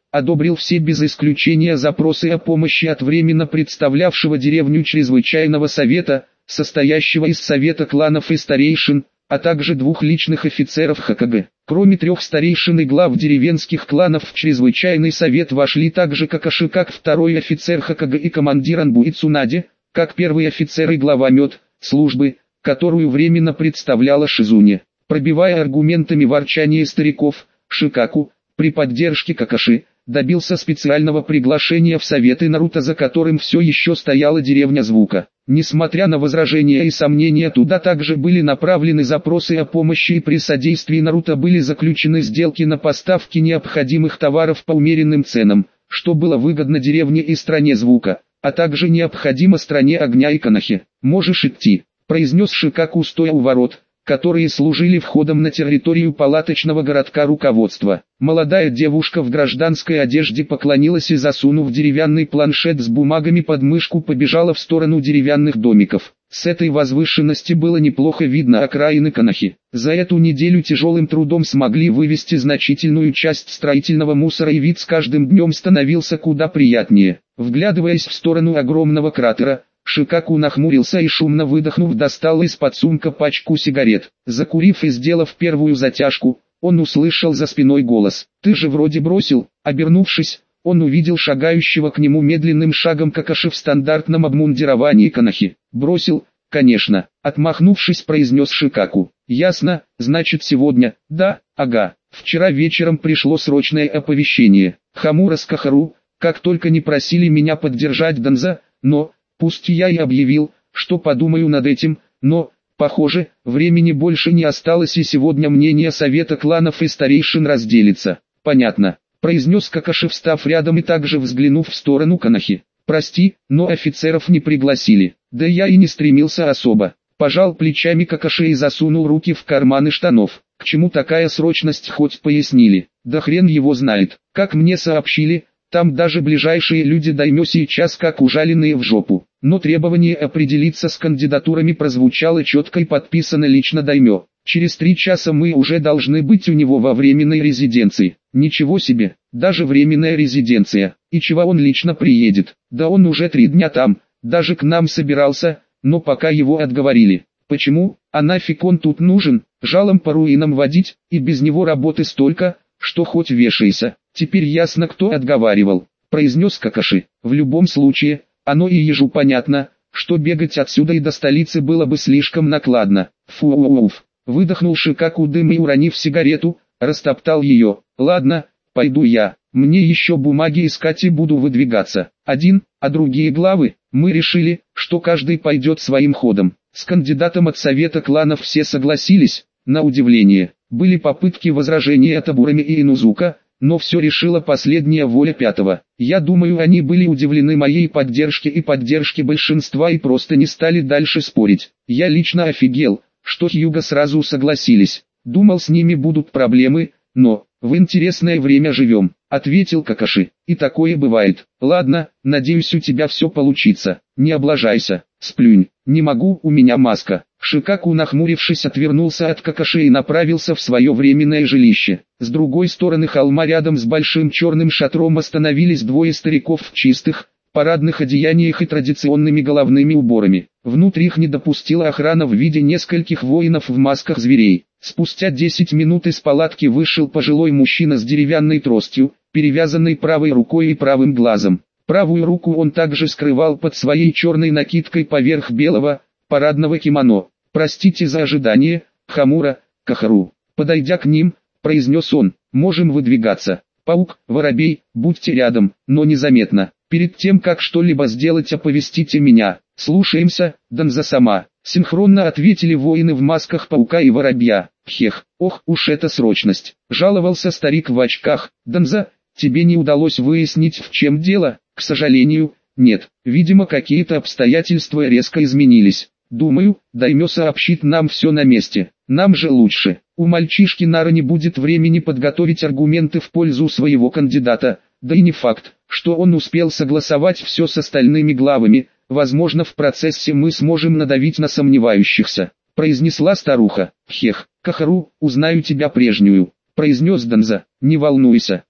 одобрил все без исключения запросы о помощи от временно представлявшего деревню чрезвычайного совета, состоящего из совета кланов и старейшин, а также двух личных офицеров ХКГ. Кроме трех старейшин и глав деревенских кланов в чрезвычайный совет вошли также Какаши как второй офицер ХКГ и командир Анбуи Цунаде, как первый офицер и глава мед, службы, которую временно представляла Шизуне. Пробивая аргументами ворчание стариков, Шикаку, при поддержке Какаши, добился специального приглашения в советы Наруто, за которым все еще стояла деревня Звука. Несмотря на возражения и сомнения, туда также были направлены запросы о помощи, и при содействии Наруто были заключены сделки на поставки необходимых товаров по умеренным ценам, что было выгодно деревне и стране Звука, а также необходимо стране Огня и Канахи. «Можешь идти», — произнес Шикаку, стоя у ворот, которые служили входом на территорию палаточного городка руководства. Молодая девушка в гражданской одежде поклонилась и, засунув деревянный планшет с бумагами под мышку, побежала в сторону деревянных домиков. С этой возвышенности было неплохо видно окраины Канахи. За эту неделю тяжелым трудом смогли вывести значительную часть строительного мусора, и вид с каждым днем становился куда приятнее. Вглядываясь в сторону огромного кратера, Шикаку нахмурился и, шумно выдохнув, достал из-под сумка пачку сигарет. Закурив и сделав первую затяжку, он услышал за спиной голос. «Ты же вроде бросил». Обернувшись, он увидел шагающего к нему медленным шагом Какаши в стандартном обмундировании Канахи. «Бросил, конечно», — отмахнувшись, произнес Шикаку. «Ясно, значит сегодня». «Да, ага. Вчера вечером пришло срочное оповещение. Хамура с Кахару, как только не просили меня поддержать Данза, но... Пусть я и объявил, что подумаю над этим, но, похоже, времени больше не осталось, и сегодня мнение совета кланов и старейшин разделится». «Понятно», — произнес Какаши, встав рядом и также взглянув в сторону Канахи. «Прости, но офицеров не пригласили». «Да я и не стремился особо». Пожал плечами Какаши и засунул руки в карманы штанов. «К чему такая срочность, хоть пояснили?» «Да хрен его знает. Как мне сообщили, там даже ближайшие люди даймё сейчас как ужаленные в жопу». Но требование определиться с кандидатурами прозвучало четко и подписано лично даймё. «Через три часа мы уже должны быть у него во временной резиденции». «Ничего себе, даже временная резиденция. И чего он лично приедет?» «Да он уже три дня там, даже к нам собирался, но пока его отговорили». «Почему? А нафиг он тут нужен? Жалом по руинам водить, и без него работы столько, что хоть вешайся». «Теперь ясно, кто отговаривал», — произнес Какаши. «В любом случае, оно и ежу понятно, что бегать отсюда и до столицы было бы слишком накладно». «Фу-уф», — выдохнул Шикаку дым и, уронив сигарету, растоптал ее. «Ладно, пойду я, мне еще бумаги искать и буду выдвигаться. Один, а другие главы, мы решили, что каждый пойдет своим ходом». С кандидатом от совета кланов все согласились, на удивление. Были попытки возражения от Абурами и Инузука, но все решила последняя воля пятого. Я думаю, они были удивлены моей поддержке и поддержке большинства и просто не стали дальше спорить. Я лично офигел, что Хьюга сразу согласились. Думал, с ними будут проблемы, но в интересное время живем, ответил Какаши. И такое бывает. Ладно, надеюсь, у тебя все получится. Не облажайся. Сплюнь. Не могу, у меня маска. Шикаку, нахмурившись, отвернулся от Какаши и направился в свое временное жилище. С другой стороны холма рядом с большим черным шатром остановились двое стариков в чистых, парадных одеяниях и традиционными головными уборами. Внутрь их не допустила охрана в виде нескольких воинов в масках зверей. Спустя десять минут из палатки вышел пожилой мужчина с деревянной тростью, перевязанной правой рукой и правым глазом. Правую руку он также скрывал под своей черной накидкой поверх белого, парадного кимоно. «Простите за ожидание, Хамура, Кахару». Подойдя к ним, произнес он: «Можем выдвигаться. Паук, Воробей, будьте рядом, но незаметно. Перед тем, как что-либо сделать, оповестите меня». «Слушаемся, Данза-сама», — синхронно ответили воины в масках Паука и Воробья. «Хех, ох уж эта срочность», — жаловался старик в очках. «Данза, тебе не удалось выяснить, в чем дело?» «К сожалению, нет. Видимо, какие-то обстоятельства резко изменились. Думаю, даймё сообщит нам все на месте. Нам же лучше. У мальчишки Нара не будет времени подготовить аргументы в пользу своего кандидата, да и не факт, что он успел согласовать все с остальными главами. Возможно, в процессе мы сможем надавить на сомневающихся», — произнесла старуха. «Хех, Кахару, узнаю тебя прежнюю», — произнес Данза. «Не волнуйся,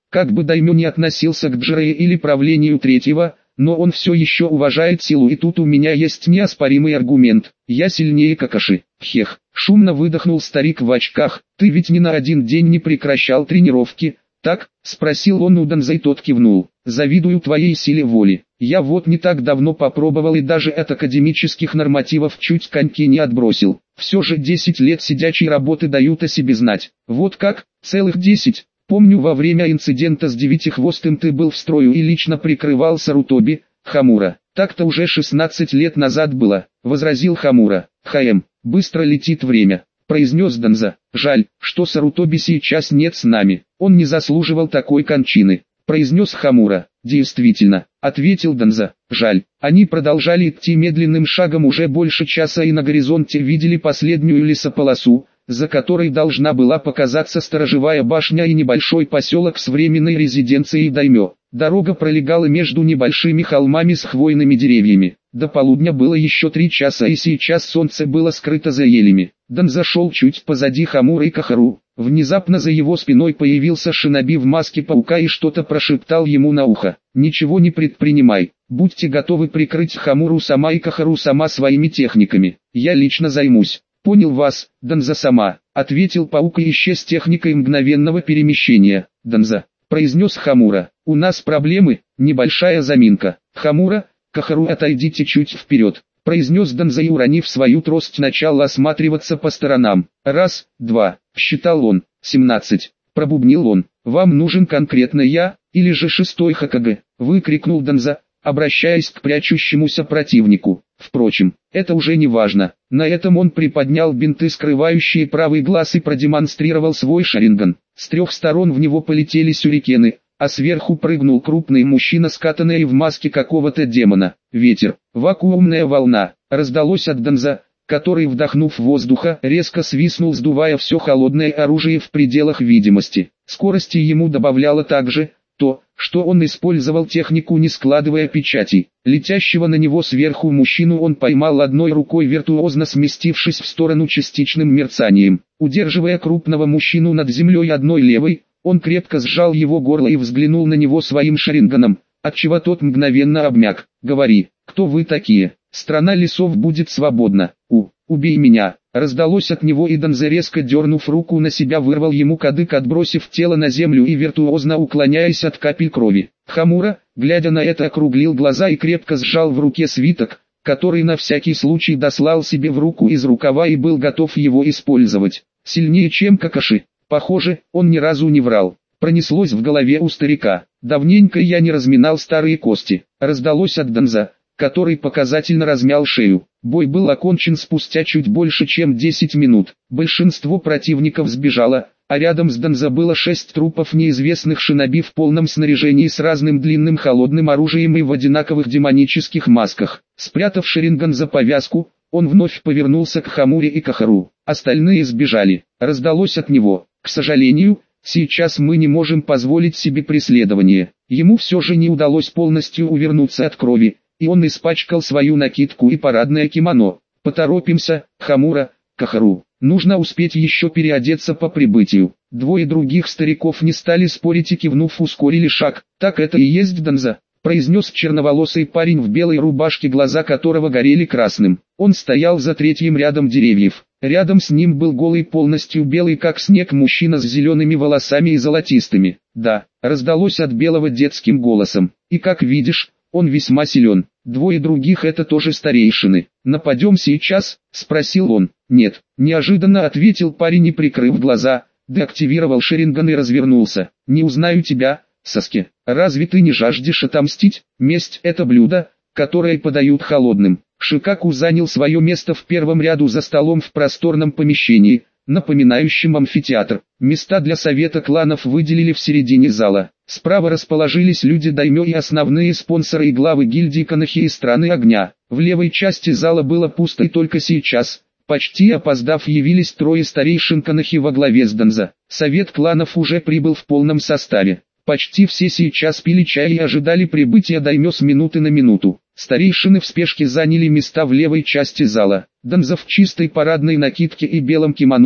Как бы даймё не относился к Джирее или правлению третьего, но он все еще уважает силу, и тут у меня есть неоспоримый аргумент. Я сильнее Какаши. Хех, шумно выдохнул старик в очках. Ты ведь ни на один день не прекращал тренировки, так? Спросил он у Данза, и тот кивнул. Завидую твоей силе воли. Я вот не так давно попробовал и даже от академических нормативов чуть коньки не отбросил. Все же десять лет сидячей работы дают о себе знать. Вот как? Целых десять? Помню, во время инцидента с девятихвостым ты был в строю и лично прикрывал Сарутоби, Хамура. Так-то уже шестнадцать лет назад было, возразил Хамура. Хаэм, быстро летит время, произнес Данза. Жаль, что Сарутоби сейчас нет с нами, он не заслуживал такой кончины, произнес Хамура. Действительно, ответил Данза. Жаль. Они продолжали идти медленным шагом уже больше часа и на горизонте видели последнюю лесополосу, за которой должна была показаться сторожевая башня и небольшой поселок с временной резиденцией даймё. Дорога пролегала между небольшими холмами с хвойными деревьями. До полудня было еще три часа, и сейчас солнце было скрыто за елями. Данза шел чуть позади Хамура и Кахару. Внезапно за его спиной появился шиноби в маске паука и что-то прошептал ему на ухо. «Ничего не предпринимай, будьте готовы прикрыть Хамуру сама и Кахару сама своими техниками. Я лично займусь». «Понял вас, Данза сама», — ответил паук и исчез техникой мгновенного перемещения. «Данза», — произнес Хамура, — «у нас проблемы, небольшая заминка. Хамура, Кахару, отойдите чуть вперед», — произнес Данза и, уронив свою трость, начал осматриваться по сторонам. «Раз, два», — считал он, «семнадцать», — пробубнил он. «Вам нужен конкретно я, или же шестой Хокаге?» — выкрикнул Данза, обращаясь к прячущемуся противнику. Впрочем, это уже не важно. На этом он приподнял бинты, скрывающие правый глаз, и продемонстрировал свой шаринган. С трех сторон в него полетели сюрикены, а сверху прыгнул крупный мужчина, скатанный в маске какого-то демона. Ветер, вакуумная волна, раздалось от Данза, который, вдохнув воздуха, резко свистнул, сдувая все холодное оружие в пределах видимости. Скорости ему добавляло также то, что он использовал технику, не складывая печатей. Летящего на него сверху мужчину он поймал одной рукой, виртуозно сместившись в сторону частичным мерцанием. Удерживая крупного мужчину над землей одной левой, он крепко сжал его горло и взглянул на него своим шаринганом, отчего тот мгновенно обмяк. «Говори, кто вы такие? Страна лесов будет свободна. У, убей меня!» Раздалось от него, и Данза, резко дернув руку на себя, вырвал ему кадык, отбросив тело на землю и виртуозно уклоняясь от капель крови. Хамура, глядя на это, округлил глаза и крепко сжал в руке свиток, который на всякий случай дослал себе в руку из рукава и был готов его использовать. Сильнее, чем Какаши. Похоже, он ни разу не врал. Пронеслось в голове у старика. Давненько я не разминал старые кости. Раздалось от Данза, который показательно размял шею. Бой был окончен спустя чуть больше чем десять минут. Большинство противников сбежало, а рядом с Данза было шесть трупов неизвестных шиноби в полном снаряжении с разным длинным холодным оружием и в одинаковых демонических масках. Спрятав шаринган за повязку, он вновь повернулся к Хамуре и Кахару. Остальные сбежали. Раздалось от него: «К сожалению, сейчас мы не можем позволить себе преследование». Ему все же не удалось полностью увернуться от крови, и он испачкал свою накидку и парадное кимоно. «Поторопимся, Хамура, Кахару, нужно успеть еще переодеться по прибытию». Двое других стариков не стали спорить и, кивнув, ускорили шаг. «Так это и есть Данза», — произнес черноволосый парень в белой рубашке, глаза которого горели красным. Он стоял за третьим рядом деревьев. Рядом с ним был голый, полностью белый как снег мужчина с зелеными волосами и золотистыми. «Да», — раздалось от белого детским голосом. «И как видишь, он весьма силен». Двое других — это тоже старейшины. «Нападем сейчас?» — спросил он. «Нет», — неожиданно ответил парень и, прикрыв глаза, деактивировал шаринган и развернулся. «Не узнаю тебя, Саске. Разве ты не жаждешь отомстить? Месть — это блюдо, которое подают холодным». Шикаку занял свое место в первом ряду за столом в просторном помещении, напоминающем амфитеатр. Места для совета кланов выделили в середине зала. Справа расположились люди даймё и основные спонсоры и главы гильдии Канахи и Страны Огня. В левой части зала было пусто, и только сейчас, почти опоздав, явились трое старейшин Канахи во главе с Данза. Совет кланов уже прибыл в полном составе. Почти все сейчас пили чай и ожидали прибытия даймё с минуты на минуту. Старейшины в спешке заняли места в левой части зала. Данза в чистой парадной накидке и белом кимоно,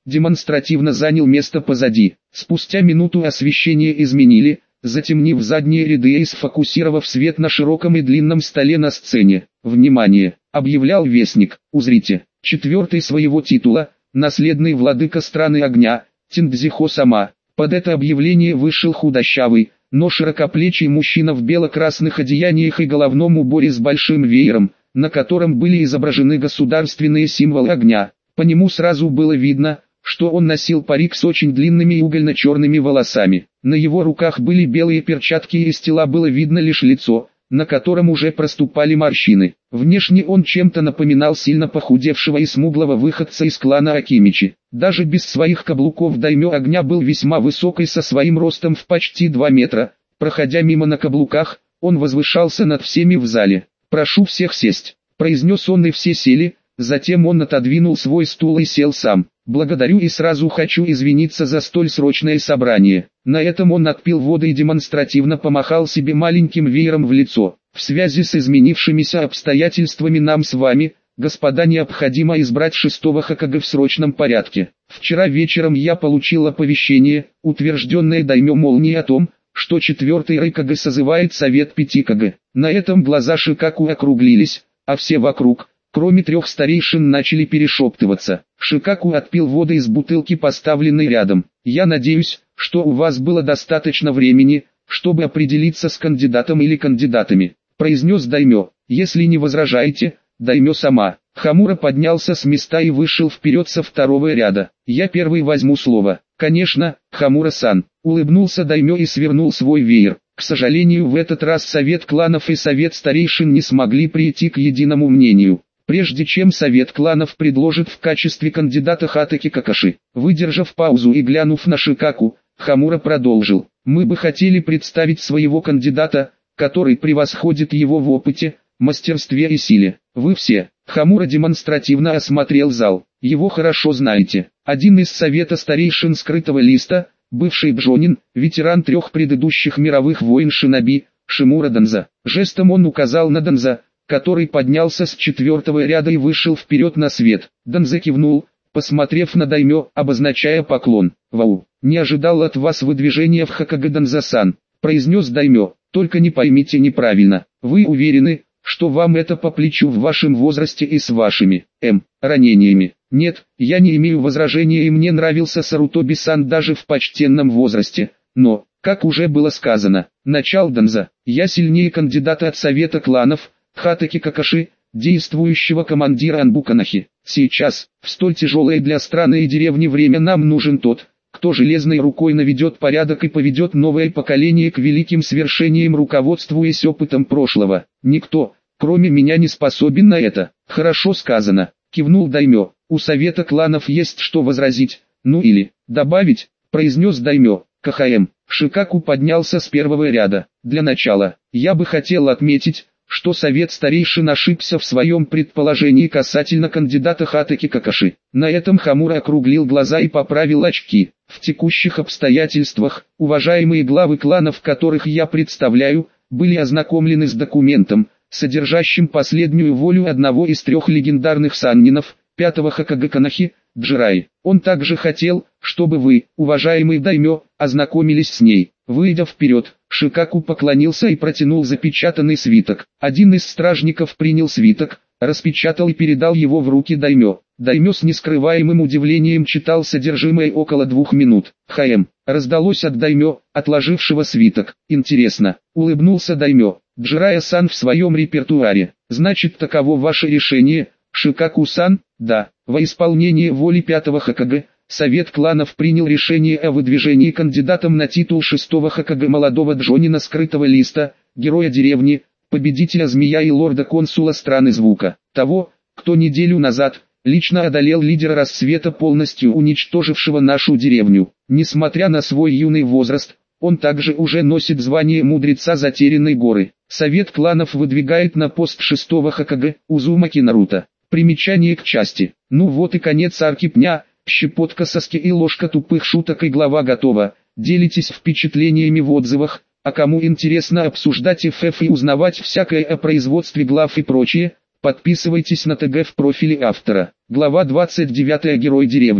демонстративно занял место позади. Спустя минуту освещение изменили, затемнив задние ряды и сфокусировав свет на широком и длинном столе на сцене. «Внимание!» — объявлял вестник. «Узрите! Четвертый своего титула, наследный владыка страны огня, Тиндзихо-сама». Под это объявление вышел худощавый, но широкоплечий мужчина в бело-красных одеяниях и головном уборе с большим веером, на котором были изображены государственные символы огня. По нему сразу было видно, что он носил парик с очень длинными и угольно-черными волосами. На его руках были белые перчатки и из тела было видно лишь лицо, на котором уже проступали морщины. Внешне он чем-то напоминал сильно похудевшего и смуглого выходца из клана Акимичи. Даже без своих каблуков даймё огня был весьма высокий со своим ростом в почти два метра. Проходя мимо на каблуках, он возвышался над всеми в зале. «Прошу всех сесть», — произнес он, и все сели. Затем он отодвинул свой стул и сел сам. «Благодарю и сразу хочу извиниться за столь срочное собрание». На этом он отпил воды и демонстративно помахал себе маленьким веером в лицо. «В связи с изменившимися обстоятельствами нам с вами, господа, необходимо избрать шестого Хокаге в срочном порядке. Вчера вечером я получил оповещение, утвержденное даймё Молнии о том, что четвертый Райкаге созывает совет пяти Каге». На этом глаза Шикаку округлились, а все вокруг, кроме трех старейшин, начали перешептываться. Шикаку отпил воды из бутылки, поставленной рядом. «Я надеюсь, что у вас было достаточно времени, чтобы определиться с кандидатом или кандидатами», — произнес даймё. «Если не возражаете, даймё-сама». Хамура поднялся с места и вышел вперед со второго ряда. «Я первый возьму слово». «Конечно, Хамура-сан», — улыбнулся даймё и свернул свой веер. К сожалению, в этот раз совет кланов и совет старейшин не смогли прийти к единому мнению. Прежде чем совет кланов предложит в качестве кандидата Хатаки Какаши, выдержав паузу и глянув на Шикаку, Хамура продолжил: «Мы бы хотели представить своего кандидата, который превосходит его в опыте, мастерстве и силе. Вы все». Хамура демонстративно осмотрел зал. «Его хорошо знаете. Один из совета старейшин скрытого листа, бывший Бжонин, ветеран трех предыдущих мировых войн шиноби, Шимура Данза». Жестом он указал на Данза, который поднялся с четвертого ряда и вышел вперед на свет. Данза кивнул, посмотрев на даймё, обозначая поклон. «Вау, не ожидал от вас выдвижения в Хокаге, Данза-сан», — произнес даймё. «Только не поймите неправильно, вы уверены, что вам это по плечу в вашем возрасте и с вашими, эм, ранениями?» «Нет, я не имею возражения, и мне нравился Сарутоби-сан даже в почтенном возрасте, но, как уже было сказано, начал Данза, я сильнее кандидата от совета кланов, Хатаки Какаши, действующего командира Анбуканахи. Сейчас, в столь тяжелое для страны и деревни время, нам нужен тот, кто железной рукой наведет порядок и поведет новое поколение к великим свершениям, руководствуясь опытом прошлого. Никто, кроме меня, не способен на это». «Хорошо сказано», — кивнул даймё. «У совета кланов есть что возразить, ну или добавить», — произнес даймё. «КХМ». Шикаку поднялся с первого ряда. «Для начала, я бы хотел отметить, что совет старейшин ошибся в своем предположении касательно кандидата Хатаки Какаши». На этом Хамура округлил глаза и поправил очки. «В текущих обстоятельствах, уважаемые главы кланов, которых я представляю, были ознакомлены с документом, содержащим последнюю волю одного из трех легендарных саннинов, пятого Хокаге Канахи, Джираи. Он также хотел, чтобы вы, уважаемый даймё, ознакомились с ней». Выйдя вперед, Шикаку поклонился и протянул запечатанный свиток. Один из стражников принял свиток, распечатал и передал его в руки даймё. Даймё с нескрываемым удивлением читал содержимое около двух минут. «ХМ», раздалось от даймё, отложившего свиток. «Интересно», улыбнулся даймё. «Джирая-сан в своем репертуаре. Значит, таково ваше решение, Шикаку-сан?» «Да». Во исполнение воли пятого Хокаге, совет кланов принял решение о выдвижении кандидатом на титул шестого Хокаге молодого Джонина скрытого листа, героя деревни, победителя змея и лорда-консула страны звука. Того, кто неделю назад лично одолел лидера рассвета, полностью уничтожившего нашу деревню. Несмотря на свой юный возраст, он также уже носит звание мудреца затерянной горы. Совет кланов выдвигает на пост шестого Хокаге Узумаки Наруто. Примечание к части. Ну вот и конец арки пня. Щепотка соски и ложка тупых шуток, и глава готова. Делитесь впечатлениями в отзывах, а кому интересно обсуждать эф эф и узнавать всякое о производстве глав и прочее, подписывайтесь на ТГ в профиле автора. Глава двадцать девять. Герой деревни.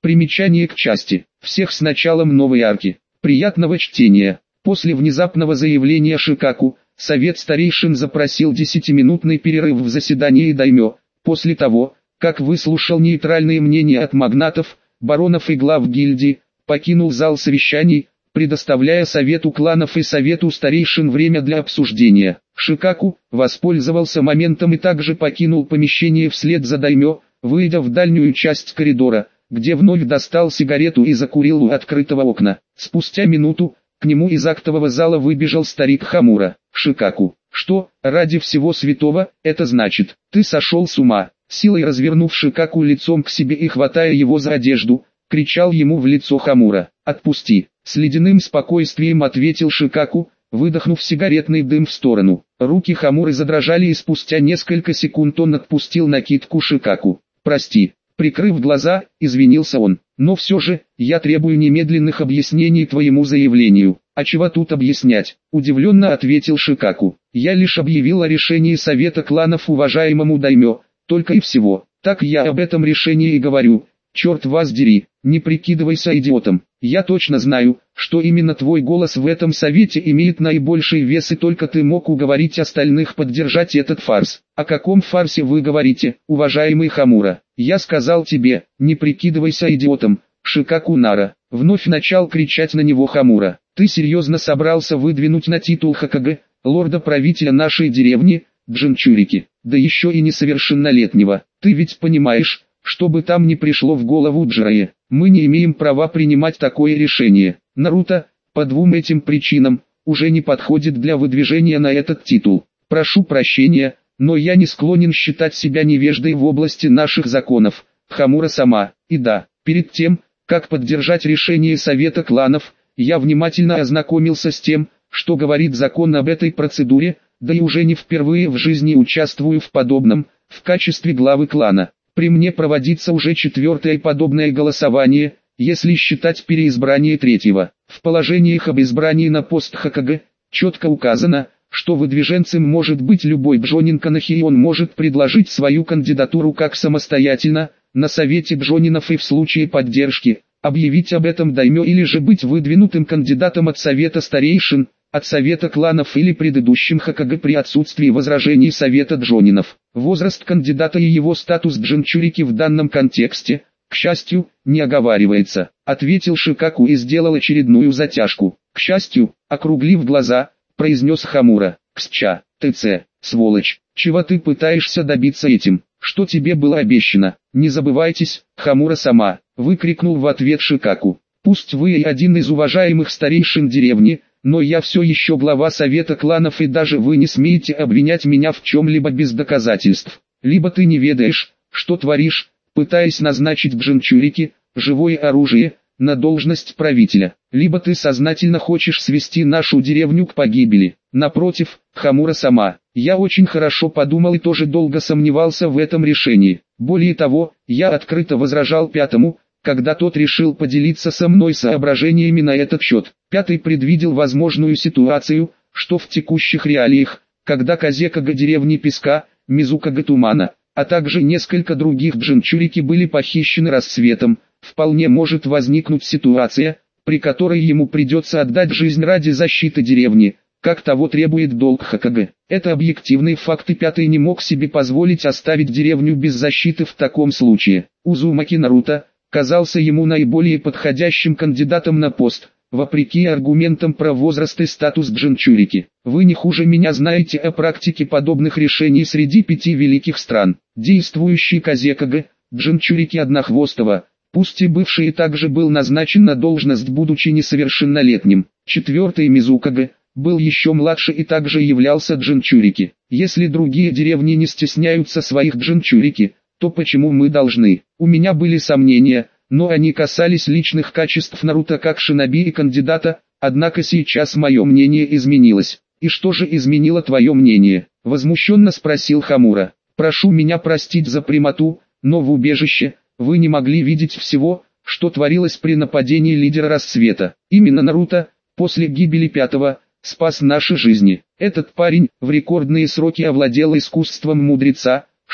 Примечание к части. Всех с началом новой арки. Приятного чтения. После внезапного заявления Шикаку, совет старейшин запросил десятиминутный перерыв в заседании даймё. После того, как выслушал нейтральные мнения от магнатов, баронов и глав гильдий, покинул зал совещаний, предоставляя совету кланов и совету старейшин время для обсуждения. Шикаку воспользовался моментом и также покинул помещение вслед за даймё, выйдя в дальнюю часть коридора, где вновь достал сигарету и закурил у открытого окна. Спустя минуту, к нему из актового зала выбежал старик Хамура. «Шикаку, что, ради всего святого, это значит? Ты сошел с ума?» Силой развернув Шикаку лицом к себе и хватая его за одежду, кричал ему в лицо Хамура. «Отпусти!» С ледяным спокойствием ответил Шикаку, выдохнув сигаретный дым в сторону. Руки Хамуры задрожали и спустя несколько секунд он отпустил накидку Шикаку. «Прости». Прикрыв глаза, извинился он. «Но все же, я требую немедленных объяснений твоему заявлению». «А чего тут объяснять?» – удивленно ответил Шикаку. «Я лишь объявил о решении совета кланов уважаемому даймё, только и всего. Так я об этом решении и говорю. Черт вас дери, не прикидывайся идиотом. Я точно знаю, что именно твой голос в этом совете имеет наибольший вес, и только ты мог уговорить остальных поддержать этот фарс». «О каком фарсе вы говорите, уважаемый Хамура?» «Я сказал тебе, не прикидывайся идиотом». Шикаку Нара вновь начал кричать на него Хамура. «Ты серьезно собрался выдвинуть на титул Хокаге, лорда-правителя нашей деревни, Джинчурики, да еще и несовершеннолетнего? Ты ведь понимаешь, что бы там ни пришло в голову Джирае, мы не имеем права принимать такое решение. Наруто, по двум этим причинам, уже не подходит для выдвижения на этот титул. Прошу прощения, но я не склонен считать себя невеждой в области наших законов, Хамура-сама. И да, перед тем, как поддержать решение Совета кланов, я внимательно ознакомился с тем, что говорит закон об этой процедуре, да и уже не впервые в жизни участвую в подобном, в качестве главы клана. При мне проводится уже четвертое подобное голосование, если считать переизбрание третьего. В положениях об избрании на пост Хокаге четко указано, что выдвиженцем может быть любой бжонин Канахи, и он может предложить свою кандидатуру как самостоятельно, на совете бжонинов, и в случае поддержки, объявить об этом даймё, или же быть выдвинутым кандидатом от совета старейшин, от совета кланов или предыдущим Хокаге при отсутствии возражений совета джонинов. Возраст кандидата и его статус джинчурики в данном контексте, к счастью, не оговаривается, ответил Шикаку и сделал очередную затяжку. К счастью, округлив глаза, произнес Хамура. «Ксча, ТЦ, сволочь, чего ты пытаешься добиться этим? Что тебе было обещано? Не забывайтесь, Хамура-сама», выкрикнул в ответ Шикаку. «Пусть вы и один из уважаемых старейшин деревни, но я все еще глава совета кланов, и даже вы не смеете обвинять меня в чем-либо без доказательств. Либо ты не ведаешь, что творишь, пытаясь назначить Джинчурики, живое оружие, на должность правителя, либо ты сознательно хочешь свести нашу деревню к погибели. Напротив, Хамура-сама, я очень хорошо подумал и тоже долго сомневался в этом решении. Более того, я открыто возражал пятому, когда тот решил поделиться со мной соображениями на этот счет. Пятый предвидел возможную ситуацию, что в текущих реалиях, когда Казекага деревни Песка, Мизукага Тумана, а также несколько других джинчурики были похищены рассветом, вполне может возникнуть ситуация, при которой ему придется отдать жизнь ради защиты деревни, как того требует долг Хокаге. Это объективный факт, и Пятый не мог себе позволить оставить деревню без защиты в таком случае. Узумаки Наруто казался ему наиболее подходящим кандидатом на пост, вопреки аргументам про возраст и статус джинчурики. Вы не хуже меня знаете о практике подобных решений среди пяти великих стран. Действующий Казекага, джинчурики Однохвостого, пусть и бывший, также был назначен на должность, будучи несовершеннолетним. Четвертый Мизукага был еще младше и также являлся джинчурики. Если другие деревни не стесняются своих джинчурики, то почему мы должны? У меня были сомнения, но они касались личных качеств Наруто как шиноби и кандидата, однако сейчас мое мнение изменилось. И что же изменило твое мнение? Возмущенно спросил Хамура. Прошу меня простить за прямоту, но в убежище вы не могли видеть всего, что творилось при нападении лидера рассвета. Именно Наруто, после гибели пятого, спас наши жизни. Этот парень в рекордные сроки овладел искусством мудреца,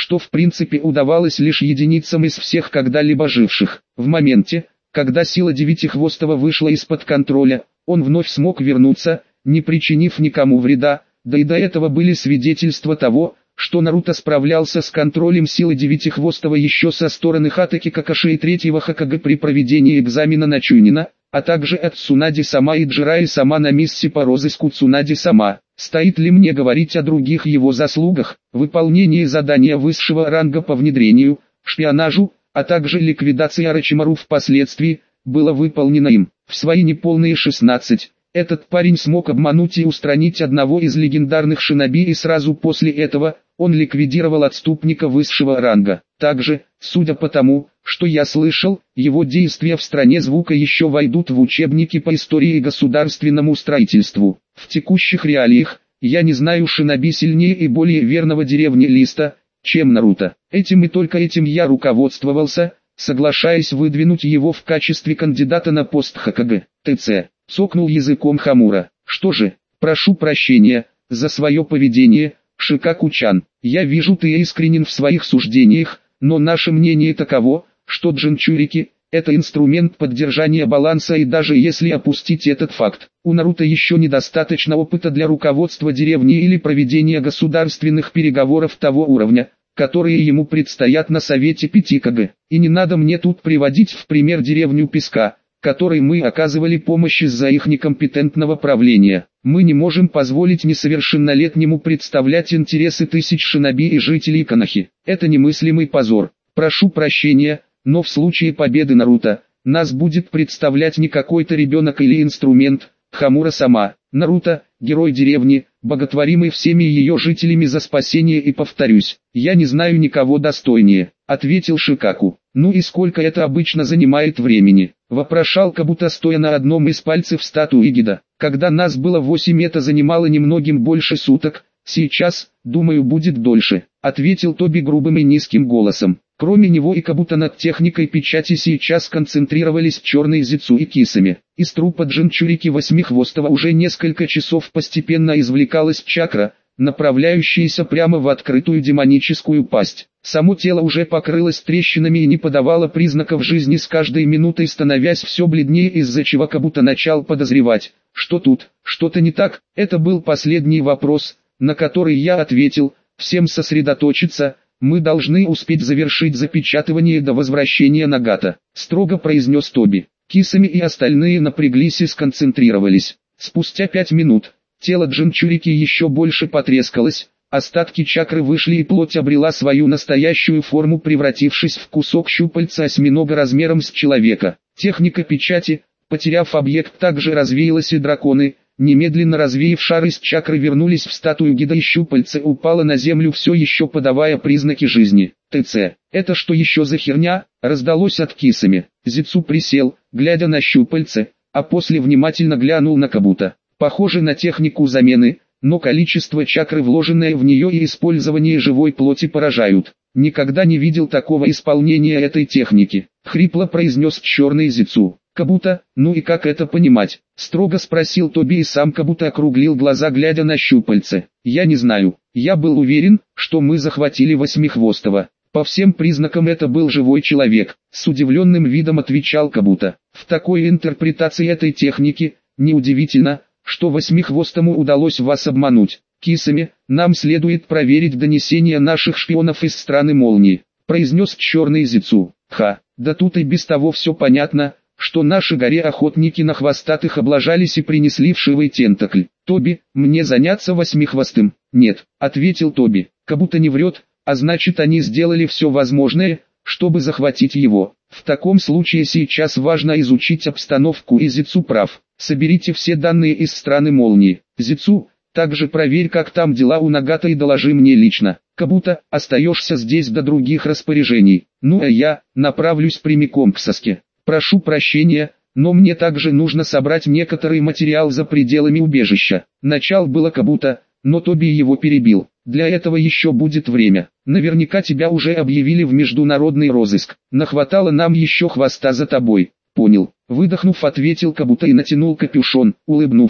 что в принципе удавалось лишь единицам из всех когда-либо живших. В моменте, когда сила Девятихвостого вышла из-под контроля, он вновь смог вернуться, не причинив никому вреда, да и до этого были свидетельства того, что Наруто справлялся с контролем силы Девятихвостого еще со стороны Хатаки Какаши и третьего Хокаге при проведении экзамена на Чуйнина, а также от Цунади-сама и Джирайи-сама на миссии по розыску Цунади-сама. Стоит ли мне говорить о других его заслугах, выполнении задания высшего ранга по внедрению, шпионажу, а также ликвидации Орочимару впоследствии, было выполнено им. В свои неполные шестнадцать, этот парень смог обмануть и устранить одного из легендарных шиноби, и сразу после этого он ликвидировал отступника высшего ранга. Также, судя по тому, что я слышал, его действия в стране звука еще войдут в учебники по истории и государственному строительству. В текущих реалиях, я не знаю шиноби сильнее и более верного деревни Листа, чем Наруто. Этим и только этим я руководствовался, соглашаясь выдвинуть его в качестве кандидата на пост Хокаге. ТЦ. Цокнул языком Хамура. Что же, прошу прощения за свое поведение, Шикаку-чан. Я вижу, ты искренен в своих суждениях, но наше мнение таково, что джинчурики – это инструмент поддержания баланса, и даже если опустить этот факт, у Наруто еще недостаточно опыта для руководства деревней или проведения государственных переговоров того уровня, которые ему предстоят на Совете Пяти Кage. И не надо мне тут приводить в пример деревню Песка, которой мы оказывали помощь из-за их некомпетентного правления. Мы не можем позволить несовершеннолетнему представлять интересы тысяч шиноби и жителей Конохи. Это немыслимый позор. Прошу прощения, но в случае победы Наруто, нас будет представлять не какой-то ребенок или инструмент, Хамура-сама. Наруто, герой деревни, боготворимый всеми ее жителями за спасение, и повторюсь, я не знаю никого достойнее, ответил Шикаку. Ну и сколько это обычно занимает времени? Вопрошал Кабуто, стоя на одном из пальцев статуи Гида. Когда нас было восемь, это занимало немногим больше суток, сейчас, думаю, будет дольше, ответил Тоби грубым и низким голосом. Кроме него и Кабуто над техникой печати сейчас концентрировались черные Зицу и Кисами. Из трупа Джинчурики Восьмихвостого уже несколько часов постепенно извлекалась чакра, направляющаяся прямо в открытую демоническую пасть. Само тело уже покрылось трещинами и не подавало признаков жизни, с каждой минутой становясь все бледнее, из-за чего Кабуто начал подозревать, что тут что-то не так. Это был последний вопрос, на который я ответил: всем сосредоточиться. Мы должны успеть завершить запечатывание до возвращения Нагата, строго произнес Тоби. Кисами и остальные напряглись и сконцентрировались. Спустя пять минут, тело Джинчурики еще больше потрескалось, остатки чакры вышли и плоть обрела свою настоящую форму, превратившись в кусок щупальца осьминога размером с человека. Техника печати, потеряв объект, также развеялась, и драконы, немедленно развеяв шар из чакры, вернулись в статую Гида, и щупальце упало на землю, все еще подавая признаки жизни. ТЦ. Это что еще за херня? Раздалось от Кисами. Зицу присел, глядя на щупальце, а после внимательно глянул на Кабуто. Похоже на технику замены, но количество чакры, вложенное в нее, и использование живой плоти поражают. Никогда не видел такого исполнения этой техники, хрипло произнес черный Зицу. Кабуто, ну и как это понимать? Строго спросил Тоби, и сам Кабуто округлил глаза, глядя на щупальце. Я не знаю, я был уверен, что мы захватили Восьмихвостого. По всем признакам это был живой человек, с удивленным видом отвечал Кабуто. В такой интерпретации этой техники, неудивительно, что Восьмихвостому удалось вас обмануть. Кисами, нам следует проверить донесения наших шпионов из страны молнии, произнес черный Зицу. Ха, да тут и без того все понятно, что наши горе-охотники на хвостатых облажались и принесли вшивый тентакль. Тоби, мне заняться Восьмихвостым? Нет, ответил Тоби. Кабуто не врет, а значит, они сделали все возможное, чтобы захватить его. В таком случае сейчас важно изучить обстановку, и Зицу прав. Соберите все данные из страны молнии. Зицу, также проверь, как там дела у Нагата, и доложи мне лично. Кабуто, остаешься здесь до других распоряжений. Ну а я направлюсь прямиком к Саске. Прошу прощения, но мне также нужно собрать некоторый материал за пределами убежища. Начал было Кабуто, но Тоби его перебил. Для этого еще будет время. Наверняка тебя уже объявили в международный розыск. Нахватало нам еще хвоста за тобой. Понял. Выдохнув, ответил Кабуто и натянул капюшон, улыбнувшись.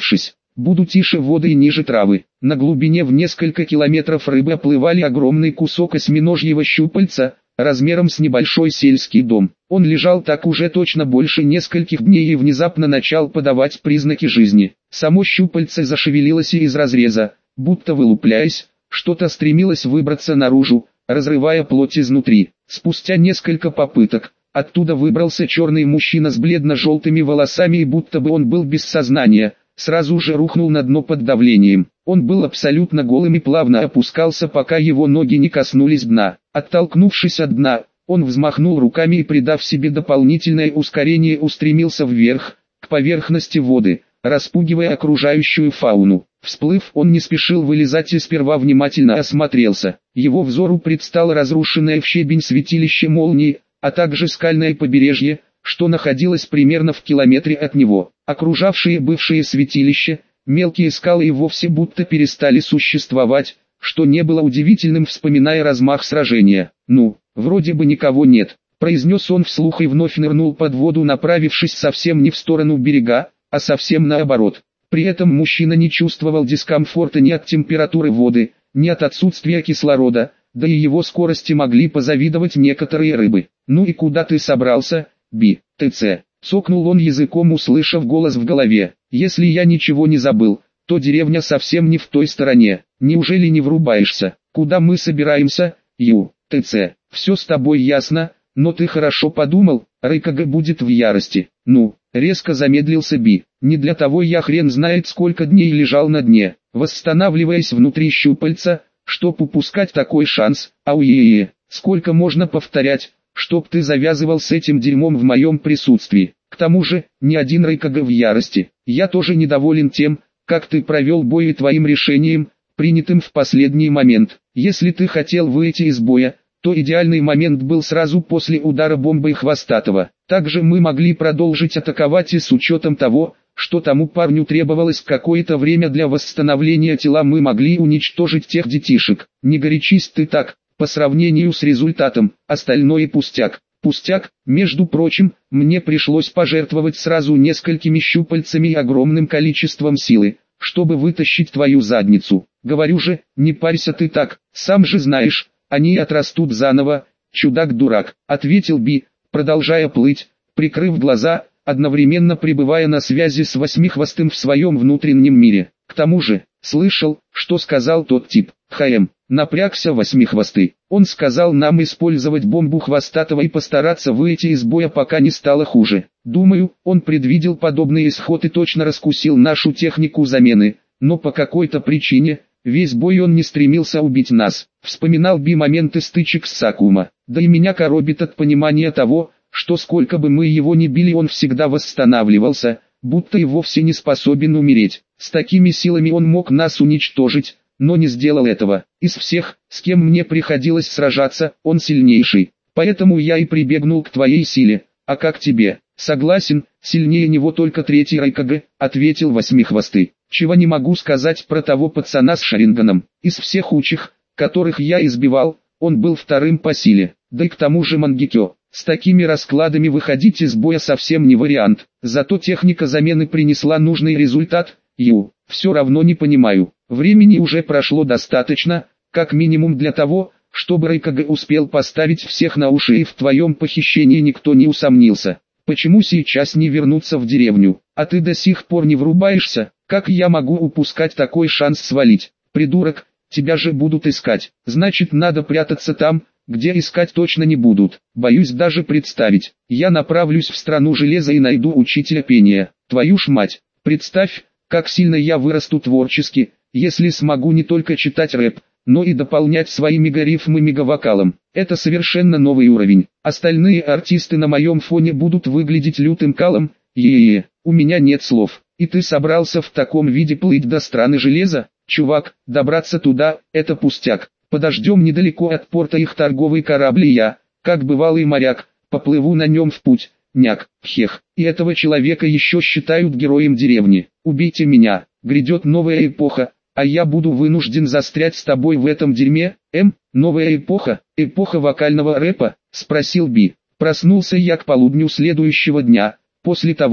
буду тише воды и ниже травы. На глубине в несколько километров рыбы оплывали огромный кусок осьминожьего щупальца, размером с небольшой сельский дом. Он лежал так уже точно больше нескольких дней и внезапно начал подавать признаки жизни. Само щупальце зашевелилось и из разреза, будто вылупляясь, что-то стремилось выбраться наружу, разрывая плоть изнутри. Спустя несколько попыток, оттуда выбрался черный мужчина с бледно-желтыми волосами и будто бы он был без сознания, сразу же рухнул на дно под давлением. Он был абсолютно голым и плавно опускался, пока его ноги не коснулись дна. Оттолкнувшись от дна, он взмахнул руками и, придав себе дополнительное ускорение, устремился вверх, к поверхности воды, распугивая окружающую фауну. Всплыв, он не спешил вылезать и сперва внимательно осмотрелся. Его взору предстало разрушенное в щебень святилище молнии, а также скальное побережье, что находилось примерно в километре от него. Окружавшие бывшее святилище, мелкие скалы и вовсе будто перестали существовать, что не было удивительным, вспоминая размах сражения. «Ну, вроде бы никого нет», — произнес он вслух и вновь нырнул под воду, направившись совсем не в сторону берега, а совсем наоборот. При этом мужчина не чувствовал дискомфорта ни от температуры воды, ни от отсутствия кислорода, да и его скорости могли позавидовать некоторые рыбы. «Ну и куда ты собрался, Би, ТЦ?» — цокнул он языком, услышав голос в голове. «Если я ничего не забыл, то деревня совсем не в той стороне. Неужели не врубаешься? Куда мы собираемся, Ю, ТЦ? Все с тобой ясно, но ты хорошо подумал, Рыкага будет в ярости». «Ну?» — резко замедлился Би. «Не для того я хрен знает сколько дней лежал на дне, восстанавливаясь внутри щупальца, чтоб упускать такой шанс. Ауе-е-е, сколько можно повторять, чтоб ты завязывал с этим дерьмом в моем присутствии. К тому же, ни один Рыкага в ярости. Я тоже недоволен тем, как ты провел бой и твоим решением, принятым в последний момент. Если ты хотел выйти из боя, то идеальный момент был сразу после удара бомбой Хвостатого. Также мы могли продолжить атаковать, и с учетом того, что тому парню требовалось какое-то время для восстановления тела, мы могли уничтожить тех детишек. Не горячись ты так, по сравнению с результатом, остальное пустяк». «Пустяк, между прочим, мне пришлось пожертвовать сразу несколькими щупальцами и огромным количеством силы, чтобы вытащить твою задницу. Говорю же, не парься ты так, сам же знаешь, они отрастут заново, чудак-дурак», — ответил Би, продолжая плыть, прикрыв глаза, одновременно пребывая на связи с Восьмихвостым в своем внутреннем мире. К тому же, слышал, что сказал тот тип. «Хм», напрягся Восьмихвостый. «Он сказал нам использовать бомбу Хвостатого и постараться выйти из боя, пока не стало хуже. Думаю, он предвидел подобный исход и точно раскусил нашу технику замены, но по какой-то причине, весь бой он не стремился убить нас». Вспоминал Би моменты стычек с Сакума. «Да и меня коробит от понимания того, что сколько бы мы его ни били, он всегда восстанавливался, будто и вовсе не способен умереть. С такими силами он мог нас уничтожить, но не сделал этого. Из всех, с кем мне приходилось сражаться, он сильнейший. Поэтому я и прибегнул к твоей силе. А как тебе?» «Согласен, сильнее него только третий Райкага», — ответил Восьмихвостый. «Чего не могу сказать про того пацана с Шаринганом. Из всех учих, которых я избивал, он был вторым по силе. Да и к тому же Мангекё. С такими раскладами выходить из боя совсем не вариант. Зато техника замены принесла нужный результат. Ю, все равно не понимаю. Времени уже прошло достаточно, как минимум для того, чтобы Райкага успел поставить всех на уши, и в твоем похищении никто не усомнился. Почему сейчас не вернуться в деревню? А ты до сих пор не врубаешься? Как я могу упускать такой шанс свалить? Придурок, тебя же будут искать. Значит, надо прятаться там, где искать точно не будут. Боюсь даже представить. Я направлюсь в страну железа и найду учителя пения. Твою ж мать, представь, как сильно я вырасту творчески, если смогу не только читать рэп, но и дополнять свои мегарифмы мегавокалом. Это совершенно новый уровень. Остальные артисты на моем фоне будут выглядеть лютым калом. Е-е-е, у меня нет слов. И ты собрался в таком виде плыть до страны железа? Чувак, добраться туда – это пустяк. Подождем недалеко от порта их торговый корабль, и я, как бывалый моряк, поплыву на нем в путь. Няк, хех. И этого человека еще считают героем деревни. Убейте меня, грядет новая эпоха, а я буду вынужден застрять с тобой в этом дерьме. Эм, новая эпоха, эпоха вокального рэпа, спросил Би. Проснулся я к полудню следующего дня, после того,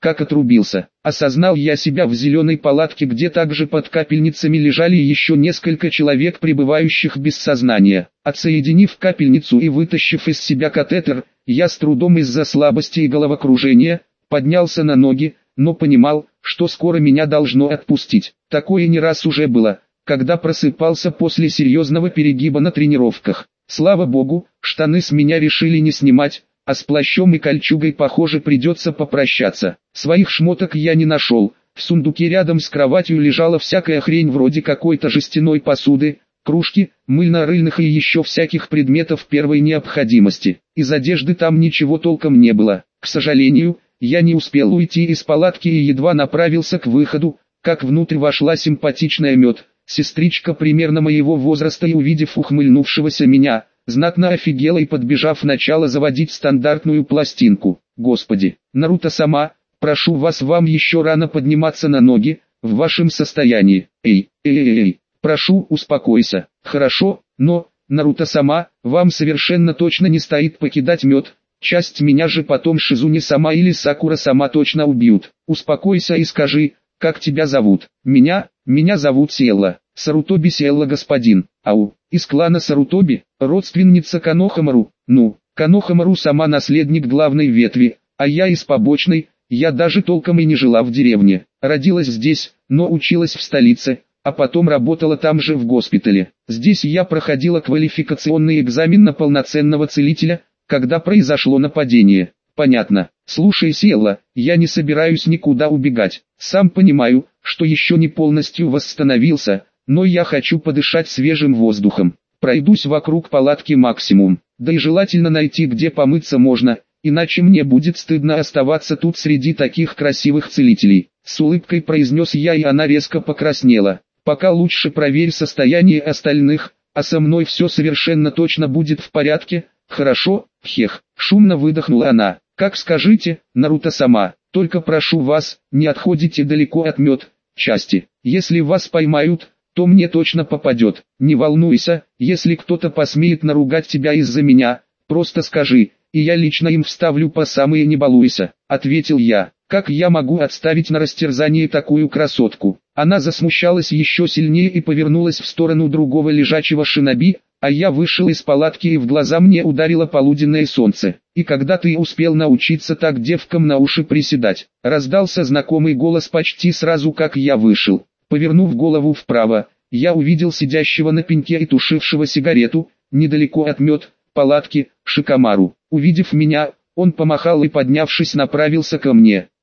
как отрубился. Осознал я себя в зеленой палатке, где также под капельницами лежали еще несколько человек, пребывающих без сознания. Отсоединив капельницу и вытащив из себя катетер, я с трудом из-за слабости и головокружения поднялся на ноги, но понимал, что скоро меня должно отпустить. Такое не раз уже было, когда просыпался после серьезного перегиба на тренировках. Слава богу, штаны с меня решили не снимать, а с плащом и кольчугой, похоже, придется попрощаться. Своих шмоток я не нашел. В сундуке рядом с кроватью лежала всякая хрень вроде какой-то жестяной посуды, кружки, мыльно-рыльных и еще всяких предметов первой необходимости. Из одежды там ничего толком не было. К сожалению, я не успел уйти из палатки и едва направился к выходу, как внутрь вошла симпатичная Мед, сестричка примерно моего возраста, и, увидев ухмыльнувшегося меня, знатно офигела и, подбежав, начала заводить стандартную пластинку. Господи, Наруто-сама, прошу вас, вам еще рано подниматься на ноги, в вашем состоянии. Эй, эй, эй, эй, прошу, успокойся. Хорошо, но, Наруто-сама, вам совершенно точно не стоит покидать Мед. Часть меня же потом Шизуне-сама или Сакура-сама точно убьют. Успокойся и скажи, как тебя зовут? Меня, меня зовут Сиэлла. Сарутоби Сиэлла, господин. Ау, из клана Сарутоби, родственница Канохамару. Ну, Канохамару сама наследник главной ветви, а я из побочной. Я даже толком и не жила в деревне. Родилась здесь, но училась в столице, а потом работала там же в госпитале. Здесь я проходила квалификационный экзамен на полноценного целителя, когда произошло нападение. Понятно. Слушай, Сиэлла, я не собираюсь никуда убегать. Сам понимаю, что еще не полностью восстановился, но я хочу подышать свежим воздухом. Пройдусь вокруг палатки максимум. Да и желательно найти, где помыться можно, иначе мне будет стыдно оставаться тут среди таких красивых целителей. С улыбкой произнес я, и она резко покраснела. Пока лучше проверь состояние остальных, а со мной все совершенно точно будет в порядке. Хорошо, хех, шумно выдохнула она. Как скажите, Наруто-сама, только прошу вас, не отходите далеко от Мед части. Если вас поймают, то мне точно попадет. Не волнуйся, если кто-то посмеет наругать тебя из-за меня, просто скажи, и я лично им вставлю по самые не балуйся, ответил я. Как я могу отставить на растерзание такую красотку? Она засмущалась еще сильнее и повернулась в сторону другого лежачего шиноби, а я вышел из палатки, и в глаза мне ударило полуденное солнце. И когда ты успел научиться так девкам на уши приседать? Раздался знакомый голос почти сразу, как я вышел. Повернув голову вправо, я увидел сидящего на пеньке и тушившего сигарету, недалеко от Мед палатки, Шикамару. Увидев меня, он помахал и, поднявшись, направился ко мне.